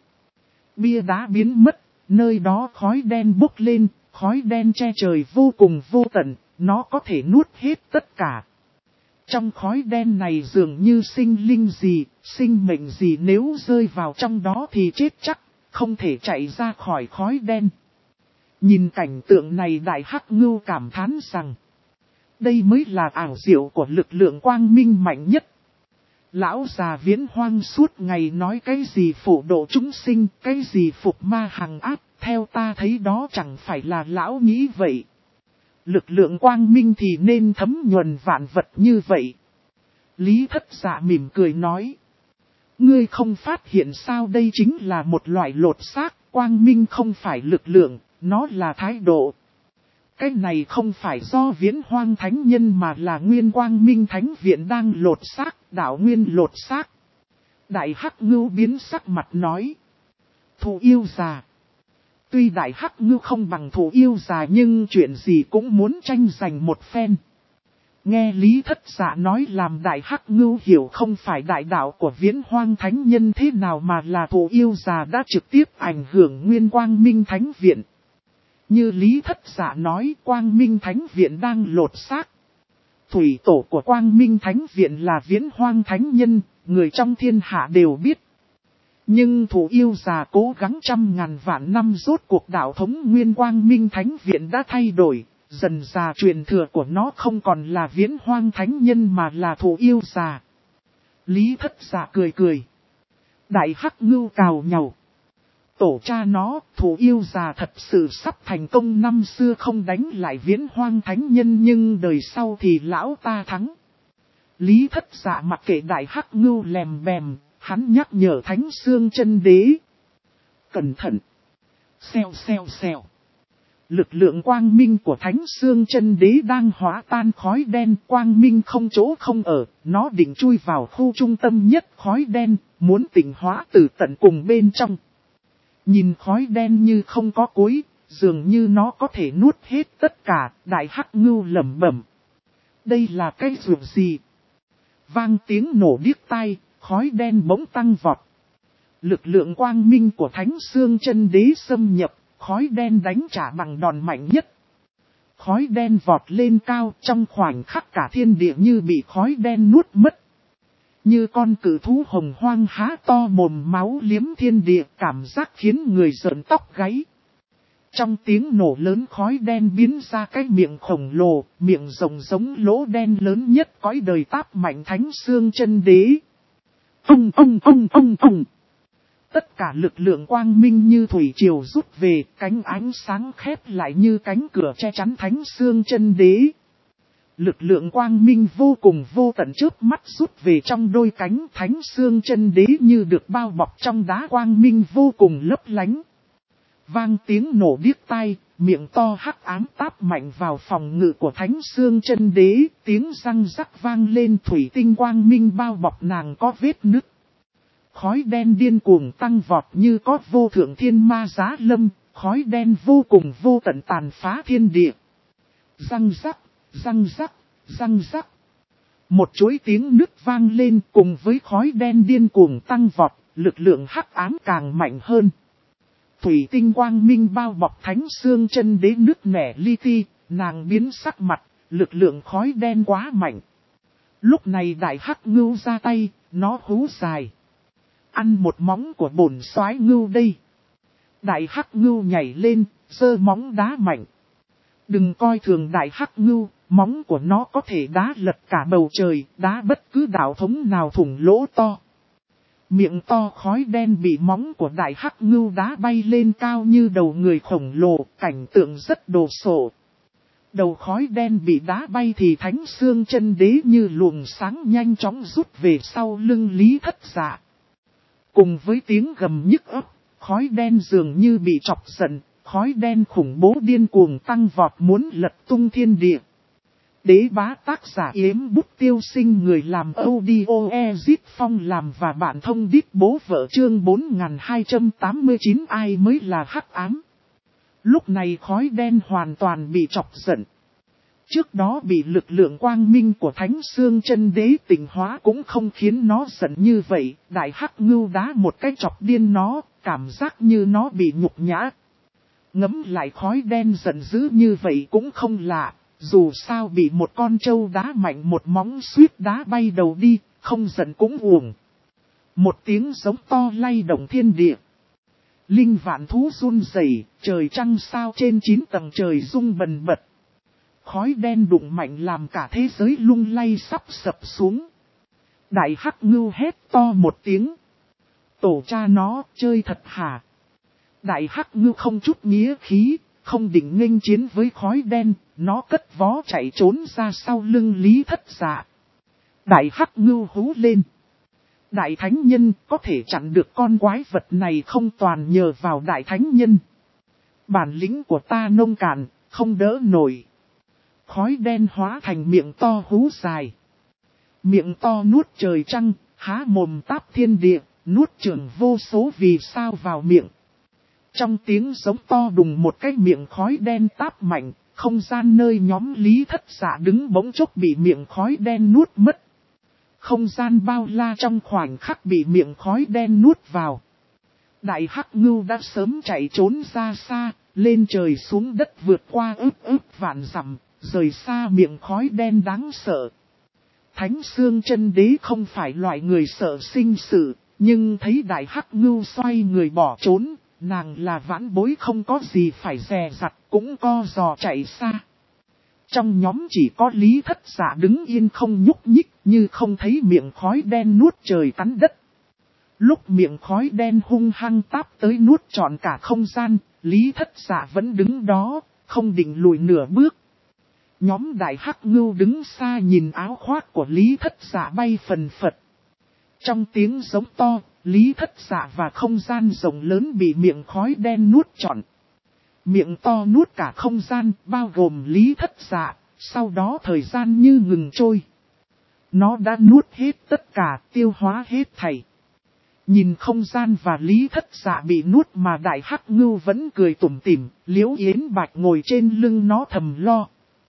Bia đá biến mất, nơi đó khói đen bốc lên, khói đen che trời vô cùng vô tận, nó có thể nuốt hết tất cả. Trong khói đen này dường như sinh linh gì, sinh mệnh gì nếu rơi vào trong đó thì chết chắc, không thể chạy ra khỏi khói đen. Nhìn cảnh tượng này Đại Hắc Ngưu cảm thán rằng, đây mới là ảo diệu của lực lượng quang minh mạnh nhất. Lão già Viễn Hoang suốt ngày nói cái gì phổ độ chúng sinh, cái gì phục ma hằng ác, theo ta thấy đó chẳng phải là lão nghĩ vậy. Lực lượng quang minh thì nên thấm nhuần vạn vật như vậy. Lý Thất Dạ mỉm cười nói, ngươi không phát hiện sao đây chính là một loại lột xác, quang minh không phải lực lượng, nó là thái độ. Cái này không phải do Viễn Hoang Thánh Nhân mà là Nguyên Quang Minh Thánh Viện đang lột xác, đạo nguyên lột xác. Đại Hắc Ngưu biến sắc mặt nói, Thù Yêu Già. Tuy Đại Hắc Ngưu không bằng Thù Yêu Già nhưng chuyện gì cũng muốn tranh giành một phen. Nghe Lý Thất Dạ nói làm Đại Hắc Ngưu hiểu không phải đại đạo của Viễn Hoang Thánh Nhân thế nào mà là Thù Yêu Già đã trực tiếp ảnh hưởng Nguyên Quang Minh Thánh Viện. Như Lý Thất Dạ nói Quang Minh Thánh Viện đang lột xác. Thủy tổ của Quang Minh Thánh Viện là Viễn Hoang Thánh Nhân, người trong thiên hạ đều biết. Nhưng Thù Yêu Già cố gắng trăm ngàn vạn năm rốt cuộc đạo thống Nguyên Quang Minh Thánh Viện đã thay đổi. Dần già truyền thừa của nó không còn là Viễn Hoang Thánh Nhân mà là Thù Yêu Già. Lý Thất Dạ cười cười. Đại Hắc Ngưu cào nhàu. Tổ cha nó, Thù Yêu Già thật sự sắp thành công, năm xưa không đánh lại Viễn Hoang Thánh Nhân nhưng đời sau thì lão ta thắng. Lý Thất Dạ mặc kệ Đại Hắc Ngưu lèm bèm, hắn nhắc nhở Thánh Xương Chân Đế. Cẩn thận! Xèo xèo xèo! Lực lượng quang minh của Thánh Xương Chân Đế đang hóa tan khói đen, quang minh không chỗ không ở, nó định chui vào khu trung tâm nhất khói đen, muốn tịnh hóa từ tận cùng bên trong. Nhìn khói đen như không có cuối, dường như nó có thể nuốt hết tất cả, Đại Hắc Ngưu lẩm bẩm. Đây là cái ruộng gì? Vang tiếng nổ điếc tai, khói đen bỗng tăng vọt. Lực lượng quang minh của Thánh Xương Chân Đế xâm nhập, khói đen đánh trả bằng đòn mạnh nhất. Khói đen vọt lên cao, trong khoảnh khắc cả thiên địa như bị khói đen nuốt mất. Như con cự thú hồng hoang há to mồm máu liếm thiên địa, cảm giác khiến người rợn tóc gáy. Trong tiếng nổ lớn khói đen biến ra cái miệng khổng lồ, miệng rồng giống lỗ đen lớn nhất cõi đời táp mạnh Thánh Xương Chân Đế. Ông. Tất cả lực lượng quang minh như thủy triều rút về, cánh ánh sáng khép lại như cánh cửa che chắn Thánh Xương Chân Đế. Lực lượng quang minh vô cùng vô tận chớp mắt rút về trong đôi cánh, Thánh Xương Chân Đế như được bao bọc trong đá quang minh vô cùng lấp lánh. Vang tiếng nổ điếc tai, miệng to hắc ám táp mạnh vào phòng ngự của Thánh Xương Chân Đế, tiếng răng rắc vang lên, thủy tinh quang minh bao bọc nàng có vết nứt. Khói đen điên cuồng tăng vọt như có vô thượng thiên ma giá lâm, khói đen vô cùng vô tận tàn phá thiên địa. Răng rắc, răng rắc, răng rắc. Một chuỗi tiếng nứt vang lên cùng với khói đen điên cuồng tăng vọt, lực lượng hắc ám càng mạnh hơn. Thủy tinh quang minh bao bọc Thánh Xương Chân Đế nứt nẻ li ti, nàng biến sắc mặt, lực lượng khói đen quá mạnh. Lúc này đại hắc ngưu ra tay, nó hú dài. Ăn một móng của bổn soái ngưu đây. Đại hắc ngưu nhảy lên, giơ móng đá mạnh. Đừng coi thường đại hắc ngưu, móng của nó có thể đá lật cả bầu trời, đá bất cứ đạo thống nào thủng lỗ to. Miệng to khói đen bị móng của đại hắc ngưu đá bay lên cao như đầu người khổng lồ, cảnh tượng rất đồ sộ. Đầu khói đen bị đá bay thì Thánh Xương Chân Đế như luồng sáng nhanh chóng rút về sau lưng Lý Thất Dạ. Cùng với tiếng gầm nhức óc, khói đen dường như bị chọc giận, khói đen khủng bố điên cuồng tăng vọt muốn lật tung thiên địa. Đế bá tác giả Yếm Bút Tiêu Sinh, người làm audio Ezit Phong làm và bạn thông đít bố vợ, chương 4289 ai mới là hắc ám. Lúc này khói đen hoàn toàn bị chọc giận. Trước đó bị lực lượng quang minh của Thánh Xương Chân Đế tỉnh hóa cũng không khiến nó giận như vậy. Đại hắc ngưu đá một cái chọc điên nó, cảm giác như nó bị nhục nhã. Ngấm lại khói đen giận dữ như vậy cũng không lạ. Dù sao bị một con trâu đá mạnh một móng suýt đá bay đầu đi, không giận cũng uổng. Một tiếng giống to lay động thiên địa. Linh vạn thú run rẩy, trời trăng sao trên 9 tầng trời rung bần bật. Khói đen đụng mạnh làm cả thế giới lung lay sắp sập xuống. Đại hắc ngưu hét to một tiếng. Tổ cha nó, chơi thật hả? Đại hắc ngưu không chút nghĩa khí, không định nghênh chiến với khói đen, nó cất vó chạy trốn ra sau lưng Lý Thất Dạ. Đại hắc ngưu hú lên. Đại thánh nhân có thể chặn được con quái vật này không toàn nhờ vào đại thánh nhân. Bản lĩnh của ta nông cạn, không đỡ nổi. Khói đen hóa thành miệng to hú dài. Miệng to nuốt trời trăng, há mồm táp thiên địa, nuốt chửng vô số vì sao vào miệng. Trong tiếng giống to đùng một cái miệng khói đen táp mạnh, không gian nơi nhóm Lý Thất Dạ đứng bỗng chốc bị miệng khói đen nuốt mất. Không gian bao la trong khoảnh khắc bị miệng khói đen nuốt vào. Đại hắc ngưu đã sớm chạy trốn ra xa, lên trời xuống đất vượt qua ức vạn dặm, rời xa miệng khói đen đáng sợ. Thánh Xương Chân Đế không phải loại người sợ sinh sự, nhưng thấy đại hắc ngưu xoay người bỏ trốn, nàng là vãn bối không có gì phải dè dặt, cũng co giò chạy xa. Trong nhóm chỉ có Lý Thất Dạ đứng yên không nhúc nhích, như không thấy miệng khói đen nuốt trời cắn đất. Lúc miệng khói đen hung hăng táp tới nuốt trọn cả không gian, Lý Thất Dạ vẫn đứng đó, không định lùi nửa bước. Nhóm đại hắc ngưu đứng xa nhìn áo khoác của Lý Thất Dạ bay phần phật. Trong tiếng giống to, Lý Thất Dạ và không gian rộng lớn bị miệng khói đen nuốt trọn. Miệng to nuốt cả không gian, bao gồm Lý Thất Dạ, sau đó thời gian như ngừng trôi. Nó đã nuốt hết tất cả, tiêu hóa hết thảy. Nhìn không gian và Lý Thất Dạ bị nuốt mà đại hắc ngưu vẫn cười tủm tỉm, Liễu Yến Bạch ngồi trên lưng nó thầm lo.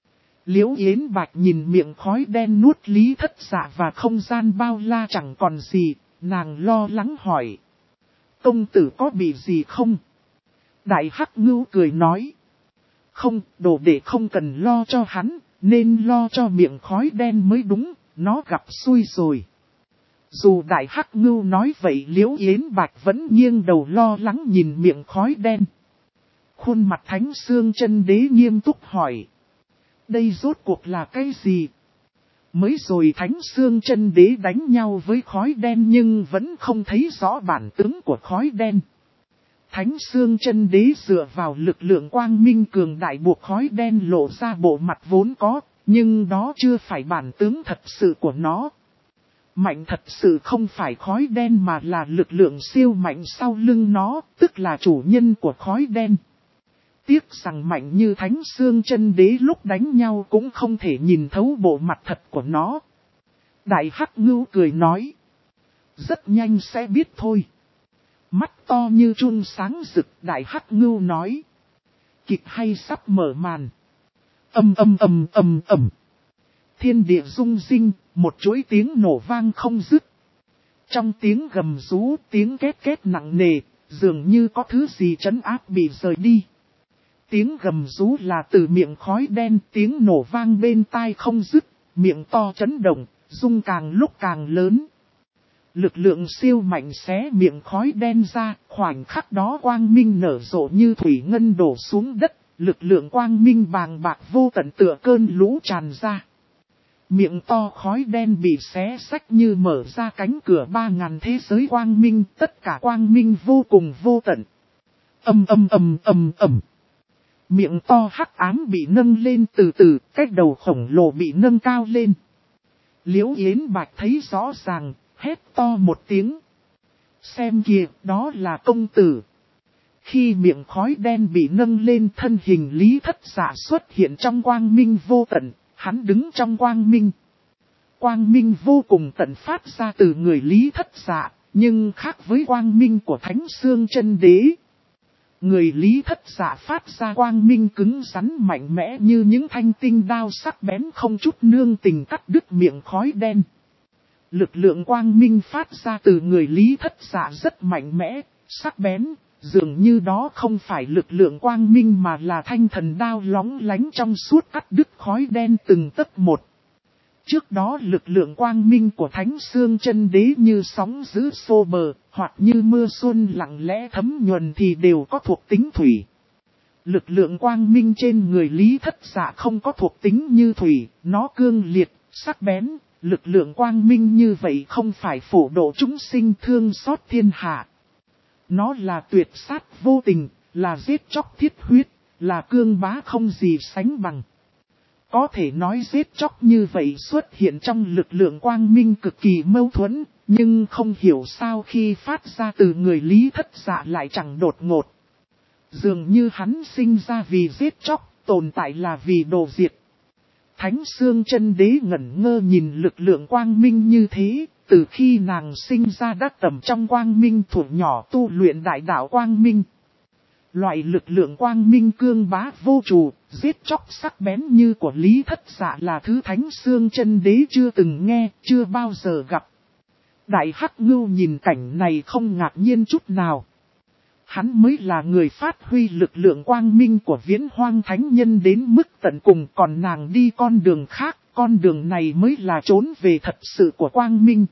Liễu Yến Bạch nhìn miệng khói đen nuốt Lý Thất Dạ và không gian bao la chẳng còn gì, nàng lo lắng hỏi. Công tử có bị gì không? Đại hắc ngưu cười nói. Không, đồ đệ không cần lo cho hắn, nên lo cho miệng khói đen mới đúng, nó gặp xui rồi. Dù đại hắc ngưu nói vậy Liễu Yến Bạch vẫn nghiêng đầu lo lắng nhìn miệng khói đen. Khuôn mặt Thánh Xương Chân Đế nghiêm túc hỏi. Đây rốt cuộc là cái gì? Mới rồi Thánh Xương Chân Đế đánh nhau với khói đen nhưng vẫn không thấy rõ bản tướng của khói đen. Thánh Xương Chân Đế dựa vào lực lượng quang minh cường đại buộc khói đen lộ ra bộ mặt vốn có, nhưng đó chưa phải bản tướng thật sự của nó. Mạnh thật sự không phải khói đen mà là lực lượng siêu mạnh sau lưng nó, tức là chủ nhân của khói đen. Tiếc rằng mạnh như Thánh Xương Chân Đế lúc đánh nhau cũng không thể nhìn thấu bộ mặt thật của nó. Đại hắc ngưu cười nói. Rất nhanh sẽ biết thôi. Mắt to như chun sáng rực, đại hắc ngưu nói. Kịch hay sắp mở màn. Ầm. Thiên địa rung rinh, một chuỗi tiếng nổ vang không dứt. Trong tiếng gầm rú, tiếng két két nặng nề, dường như có thứ gì trấn áp bị rời đi. Tiếng gầm rú là từ miệng khói đen, tiếng nổ vang bên tai không dứt, miệng to chấn động, rung càng lúc càng lớn. Lực lượng siêu mạnh xé miệng khói đen ra, khoảnh khắc đó quang minh nở rộ như thủy ngân đổ xuống đất, lực lượng quang minh bàng bạc vô tận tựa cơn lũ tràn ra. Miệng to khói đen bị xé xách như mở ra cánh cửa 3000 thế giới quang minh, tất cả quang minh vô cùng vô tận. Ầm. Miệng to hắc ám bị nâng lên từ từ, cái đầu khổng lồ bị nâng cao lên. Liễu Yến Bạch thấy rõ ràng, hét to một tiếng. Xem kìa, đó là công tử. Khi miệng khói đen bị nâng lên, thân hình Lý Thất Dạ xuất hiện trong quang minh vô tận, hắn đứng trong quang minh. Quang minh vô cùng tận phát ra từ người Lý Thất Dạ, nhưng khác với quang minh của Thánh Xương Chân Đế. Người Lý Thất Dạ phát ra quang minh cứng rắn mạnh mẽ như những thanh tinh đao sắc bén không chút nương tình cắt đứt miệng khói đen. Lực lượng quang minh phát ra từ người Lý Thất Dạ rất mạnh mẽ, sắc bén, dường như đó không phải lực lượng quang minh mà là thanh thần đao lóng lánh trong suốt cắt đứt khói đen từng tấc một. Trước đó lực lượng quang minh của Thánh Xương Chân Đế như sóng dữ xô bờ, hoặc như mưa xuân lặng lẽ thấm nhuần thì đều có thuộc tính thủy. Lực lượng quang minh trên người Lý Thất Dạ không có thuộc tính như thủy, nó cương liệt, sắc bén. Lực lượng quang minh như vậy không phải phổ độ chúng sinh thương xót thiên hạ. Nó là tuyệt sát vô tình, là giết chóc thiết huyết, là cương bá không gì sánh bằng. Có thể nói giết chóc như vậy xuất hiện trong lực lượng quang minh cực kỳ mâu thuẫn, nhưng không hiểu sao khi phát ra từ người Lý Thất Dạ lại chẳng đột ngột. Dường như hắn sinh ra vì giết chóc, tồn tại là vì đồ diệt. Thánh Xương Chân Đế ngẩn ngơ nhìn lực lượng quang minh như thế, từ khi nàng sinh ra đã tầm trong quang minh thủ nhỏ tu luyện đại đạo quang minh. Loại lực lượng quang minh cương bá vô trù, giết chóc sắc bén như của Lý Thất Dạ là thứ Thánh Xương Chân Đế chưa từng nghe, chưa bao giờ gặp. Đại Hắc Ngưu nhìn cảnh này không ngạc nhiên chút nào. Hắn mới là người phát huy lực lượng quang minh của Viễn Hoang Thánh Nhân đến mức tận cùng, còn nàng đi con đường khác, con đường này mới là trốn về thật sự của quang minh.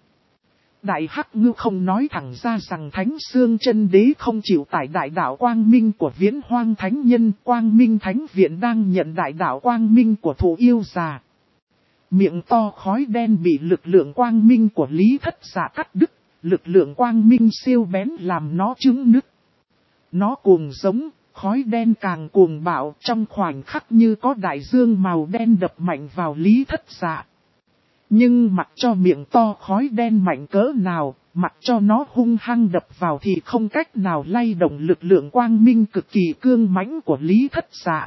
Đại Hắc Ngưu không nói thẳng ra rằng Thánh Xương Chân Đế không chịu tải đại đạo quang minh của Viễn Hoang Thánh Nhân, Quang Minh Thánh Viện đang nhận đại đạo quang minh của Thụ Yêu Già. Miệng to khói đen bị lực lượng quang minh của Lý Thất Dạ cắt đứt, lực lượng quang minh siêu bén làm nó trứng nứt. Nó cuồng giống, khói đen càng cuồng bạo, trong khoảnh khắc như có đại dương màu đen đập mạnh vào Lý Thất Dạ. Nhưng mặc cho miệng to khói đen mạnh cỡ nào, mặc cho nó hung hăng đập vào thì không cách nào lay động lực lượng quang minh cực kỳ cương mãnh của Lý Thất Dạ.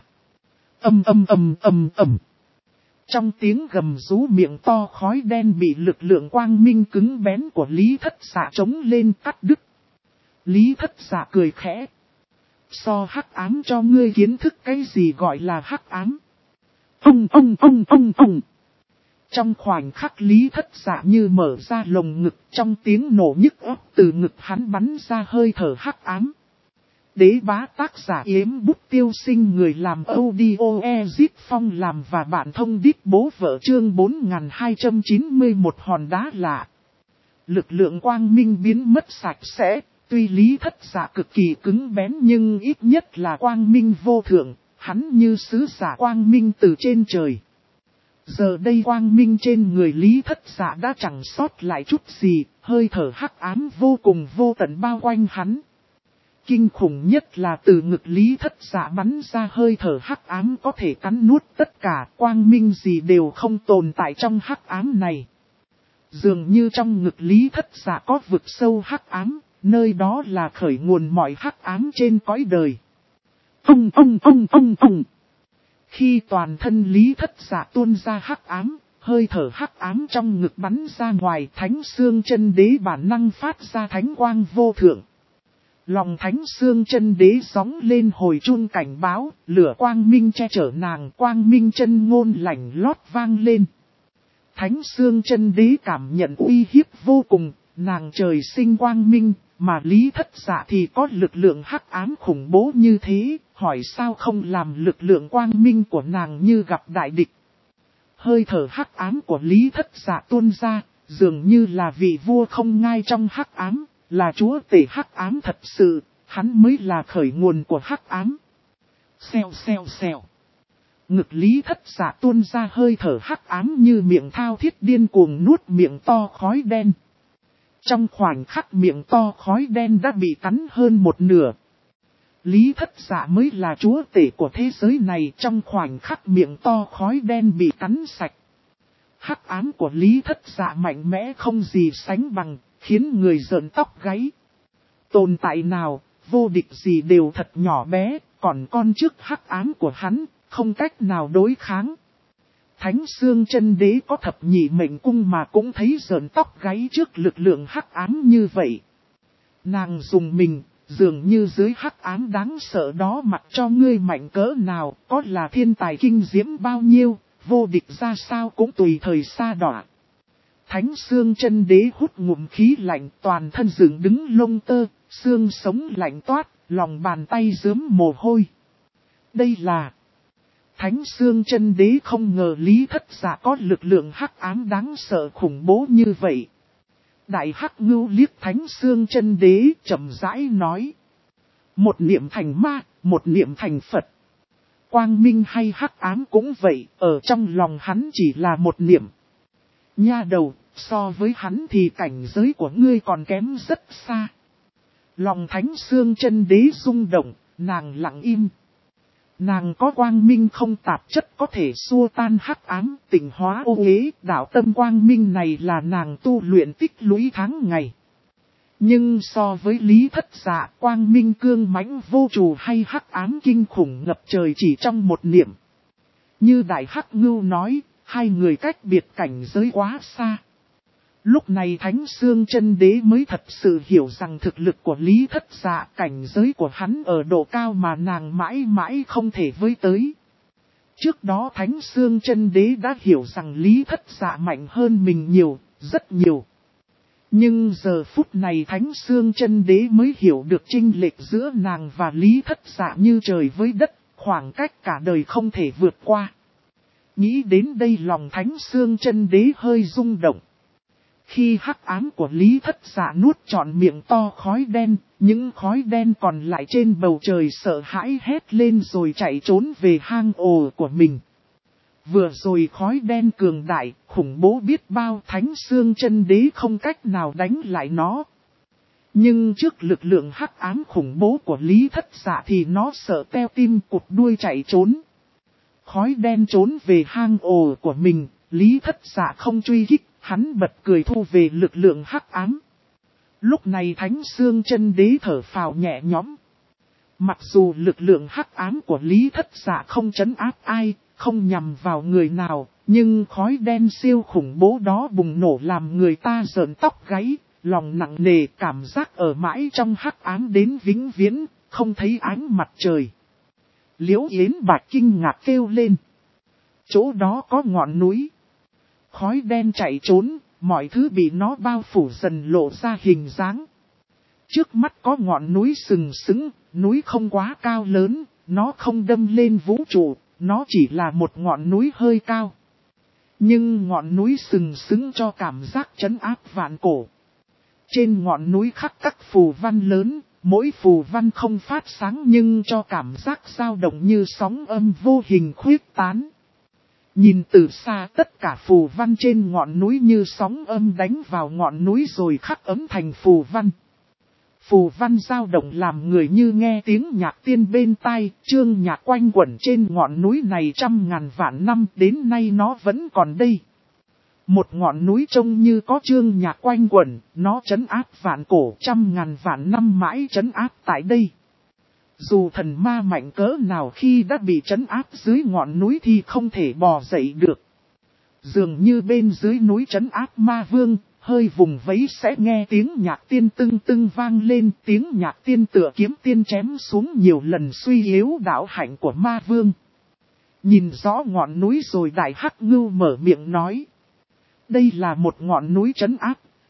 Ầm. Trong tiếng gầm rú, miệng to khói đen bị lực lượng quang minh cứng bén của Lý Thất Dạ chống lên cắt đứt. Lý Thất Dạ cười khẽ. So hắc ám cho ngươi kiến thức cái gì gọi là hắc ám. Ông. Trong khoảnh khắc Lý Thất Dạ như mở ra lồng ngực, trong tiếng nổ nhức óc từ ngực hắn bắn ra hơi thở hắc ám. Đế bá tác giả Yếm Bút Tiêu Sinh, người làm audio Ezit Phong làm và bạn thông đít bố vợ, chương 4291 hòn đá lạ. Lực lượng quang minh biến mất sạch sẽ, tuy Lý Thất Dạ cực kỳ cứng bén nhưng ít nhất là quang minh vô thượng, hắn như sứ giả quang minh từ trên trời. Giờ đây quang minh trên người Lý Thất Dạ đã chẳng sót lại chút gì, hơi thở hắc ám vô cùng vô tận bao quanh hắn. Kinh khủng nhất là từ ngực Lý Thất Dạ bắn ra hơi thở hắc ám có thể cắn nuốt tất cả, quang minh gì đều không tồn tại trong hắc ám này. Dường như trong ngực Lý Thất Dạ có vực sâu hắc ám, nơi đó là khởi nguồn mọi hắc ám trên cõi đời. Ông. Khi toàn thân Lý Thất Dạ tuôn ra hắc ám, hơi thở hắc ám trong ngực bắn ra ngoài, Thánh Xương Chân Đế bản năng phát ra thánh quang vô thượng. Lòng Thánh Xương Chân Đế gióng lên hồi chuông cảnh báo, lửa quang minh che chở nàng, quang minh chân ngôn lạnh lót vang lên. Thánh Xương Chân Đế cảm nhận uy hiếp vô cùng, nàng trời sinh quang minh, mà Lý Thất Dạ thì có lực lượng hắc ám khủng bố như thế, hỏi sao không làm lực lượng quang minh của nàng như gặp đại địch. Hơi thở hắc ám của Lý Thất Dạ tuôn ra, dường như là vị vua không ngai trong hắc ám, là chúa tể hắc ám thật sự, hắn mới là khởi nguồn của hắc ám. Xèo xèo xèo. Ngực Lý Thất Dạ tuôn ra hơi thở hắc ám như miệng thao thiết điên cuồng nuốt miệng to khói đen. Trong khoảnh khắc miệng to khói đen đã bị cắn hơn một nửa. Lý Thất Dạ mới là chúa tể của thế giới này, trong khoảnh khắc miệng to khói đen bị cắn sạch. Hắc ám của Lý Thất Dạ mạnh mẽ không gì sánh bằng, khiến người rợn tóc gáy. Tồn tại nào, vô địch gì đều thật nhỏ bé, còn con trước hắc ám của hắn, không cách nào đối kháng. Thánh Xương Chân Đế có thập nhị mệnh cung mà cũng thấy rợn tóc gáy trước lực lượng hắc ám như vậy. Nàng dùng mình, dường như dưới hắc ám đáng sợ đó mặc cho ngươi mạnh cỡ nào, có là thiên tài kinh diễm bao nhiêu, vô địch ra sao cũng tùy thời sa đọa. Thánh Xương Chân Đế hút ngụm khí lạnh, toàn thân dựng đứng lông tơ, xương sống lạnh toát, lòng bàn tay rướm mồ hôi. Đây là... Thánh Xương Chân Đế không ngờ Lý Thất Dạ có lực lượng hắc ám đáng sợ khủng bố như vậy. Đại Hắc Ngưu liếc Thánh Xương Chân Đế chậm rãi nói. Một niệm thành ma, một niệm thành Phật. Quang minh hay hắc ám cũng vậy, ở trong lòng hắn chỉ là một niệm. Nha đầu, so với hắn thì cảnh giới của ngươi còn kém rất xa. Lòng Thánh Xương Chân Đế rung động, nàng lặng im. Nàng có quang minh không tạp chất có thể xua tan hắc ám, tịnh hóa ô uế, đạo tâm quang minh này là nàng tu luyện tích lũy tháng ngày. Nhưng so với Lý Thất Dạ, quang minh cương mãnh vô trù hay hắc ám kinh khủng ngập trời chỉ trong một niệm. Như Đại Hắc Ngưu nói, hai người cách biệt cảnh giới quá xa. Lúc này Thánh Xương Chân Đế mới thật sự hiểu rằng thực lực của Lý Thất Dạ, cảnh giới của hắn ở độ cao mà nàng mãi mãi không thể với tới. Trước đó Thánh Xương Chân Đế đã hiểu rằng Lý Thất Dạ mạnh hơn mình nhiều, rất nhiều. Nhưng giờ phút này Thánh Xương Chân Đế mới hiểu được chênh lệch giữa nàng và Lý Thất Dạ như trời với đất, khoảng cách cả đời không thể vượt qua. Nghĩ đến đây lòng Thánh Xương Chân Đế hơi rung động. Khi hắc ám của Lý Thất Dạ nuốt trọn miệng to khói đen, những khói đen còn lại trên bầu trời sợ hãi hét lên rồi chạy trốn về hang ổ của mình. Vừa rồi khói đen cường đại, khủng bố biết bao, Thánh Xương Chân Đế không cách nào đánh lại nó. Nhưng trước lực lượng hắc ám khủng bố của Lý Thất Dạ thì nó sợ teo tim cụt đuôi chạy trốn. Khói đen trốn về hang ổ của mình, Lý Thất Dạ không truy kích. Hắn bật cười thu về lực lượng hắc ám. Lúc này Thánh Xương Chân Đế thở phào nhẹ nhõm. Mặc dù lực lượng hắc ám của Lý Thất Dạ không trấn áp ai, không nhằm vào người nào, nhưng khói đen siêu khủng bố đó bùng nổ làm người ta rợn tóc gáy, lòng nặng nề, cảm giác ở mãi trong hắc ám đến vĩnh viễn, không thấy ánh mặt trời. Liễu Yến Bạch kinh ngạc kêu lên. Chỗ đó có ngọn núi. Khói đen chạy trốn, mọi thứ bị nó bao phủ dần lộ ra hình dáng. Trước mắt có ngọn núi sừng sững, núi không quá cao lớn, nó không đâm lên vũ trụ, nó chỉ là một ngọn núi hơi cao. Nhưng ngọn núi sừng sững cho cảm giác trấn áp vạn cổ. Trên ngọn núi khắc các phù văn lớn, mỗi phù văn không phát sáng nhưng cho cảm giác dao động như sóng âm vô hình khuyết tán. Nhìn từ xa tất cả phù văn trên ngọn núi như sóng âm đánh vào ngọn núi rồi khắc ấm thành phù văn. Phù văn dao động làm người như nghe tiếng nhạc tiên bên tai, chương nhạc quanh quẩn trên ngọn núi này trăm ngàn vạn năm đến nay nó vẫn còn đây. Một ngọn núi trông như có chương nhạc quanh quẩn, nó trấn áp vạn cổ trăm ngàn vạn năm mãi trấn áp tại đây. Dù thần ma mạnh cỡ nào khi đã bị trấn áp dưới ngọn núi thì không thể bò dậy được. Dường như bên dưới núi trấn áp ma vương, hơi vùng vẫy sẽ nghe tiếng nhạc tiên tưng tưng vang lên, tiếng nhạc tiên tựa kiếm tiên chém xuống nhiều lần suy yếu đạo hạnh của ma vương. Nhìn rõ ngọn núi rồi Đại Hắc Ngưu mở miệng nói. Đây là một ngọn núi trấn áp,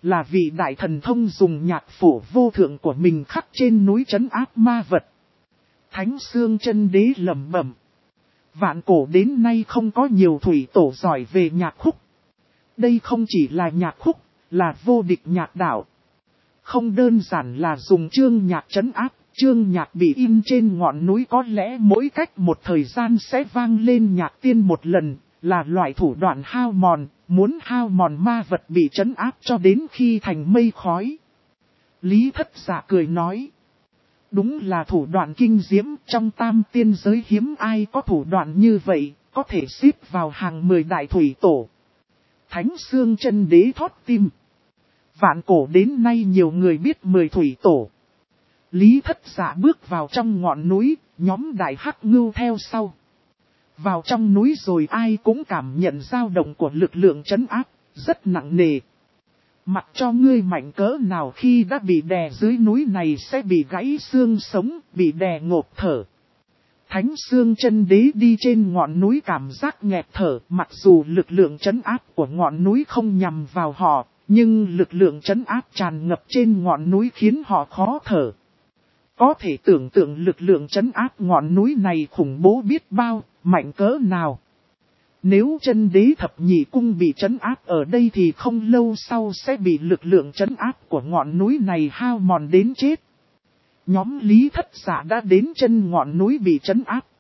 là vị đại thần thông dùng nhạc phổ vô thượng của mình khắc trên núi trấn áp ma vật. Thánh Xương Chân Đế lẩm bẩm. Vạn cổ đến nay không có nhiều thủy tổ giỏi về nhạc khúc. Đây không chỉ là nhạc khúc, là vô địch nhạc đạo. Không đơn giản là dùng chương nhạc trấn áp, chương nhạc bị in trên ngọn núi có lẽ mỗi cách một thời gian sẽ vang lên nhạc tiên một lần, là loại thủ đoạn hao mòn, muốn hao mòn ma vật bị trấn áp cho đến khi thành mây khói. Lý Thất Dạ cười nói. Đúng là thủ đoạn kinh diễm, trong tam tiên giới hiếm ai có thủ đoạn như vậy, có thể xếp vào hàng 10 đại thủy tổ. Thánh Xương Chân Đế thót tim. Vạn cổ đến nay nhiều người biết 10 thủy tổ. Lý Thất Dạ bước vào trong ngọn núi, nhóm đại hắc ngưu theo sau. Vào trong núi rồi ai cũng cảm nhận dao động của lực lượng trấn áp, rất nặng nề. Mặc cho ngươi mạnh cỡ nào khi đã bị đè dưới núi này sẽ bị gãy xương sống, bị đè ngộp thở. Thánh Xương Chân Đế đi trên ngọn núi cảm giác nghẹt thở, mặc dù lực lượng trấn áp của ngọn núi không nhằm vào họ, nhưng lực lượng trấn áp tràn ngập trên ngọn núi khiến họ khó thở. Có thể tưởng tượng lực lượng trấn áp ngọn núi này khủng bố biết bao, mạnh cỡ nào. Nếu Chân Đế thập nhị cung bị trấn áp ở đây thì không lâu sau sẽ bị lực lượng trấn áp của ngọn núi này hao mòn đến chết. Nhóm Lý Thất Dạ đã đến chân ngọn núi bị trấn áp.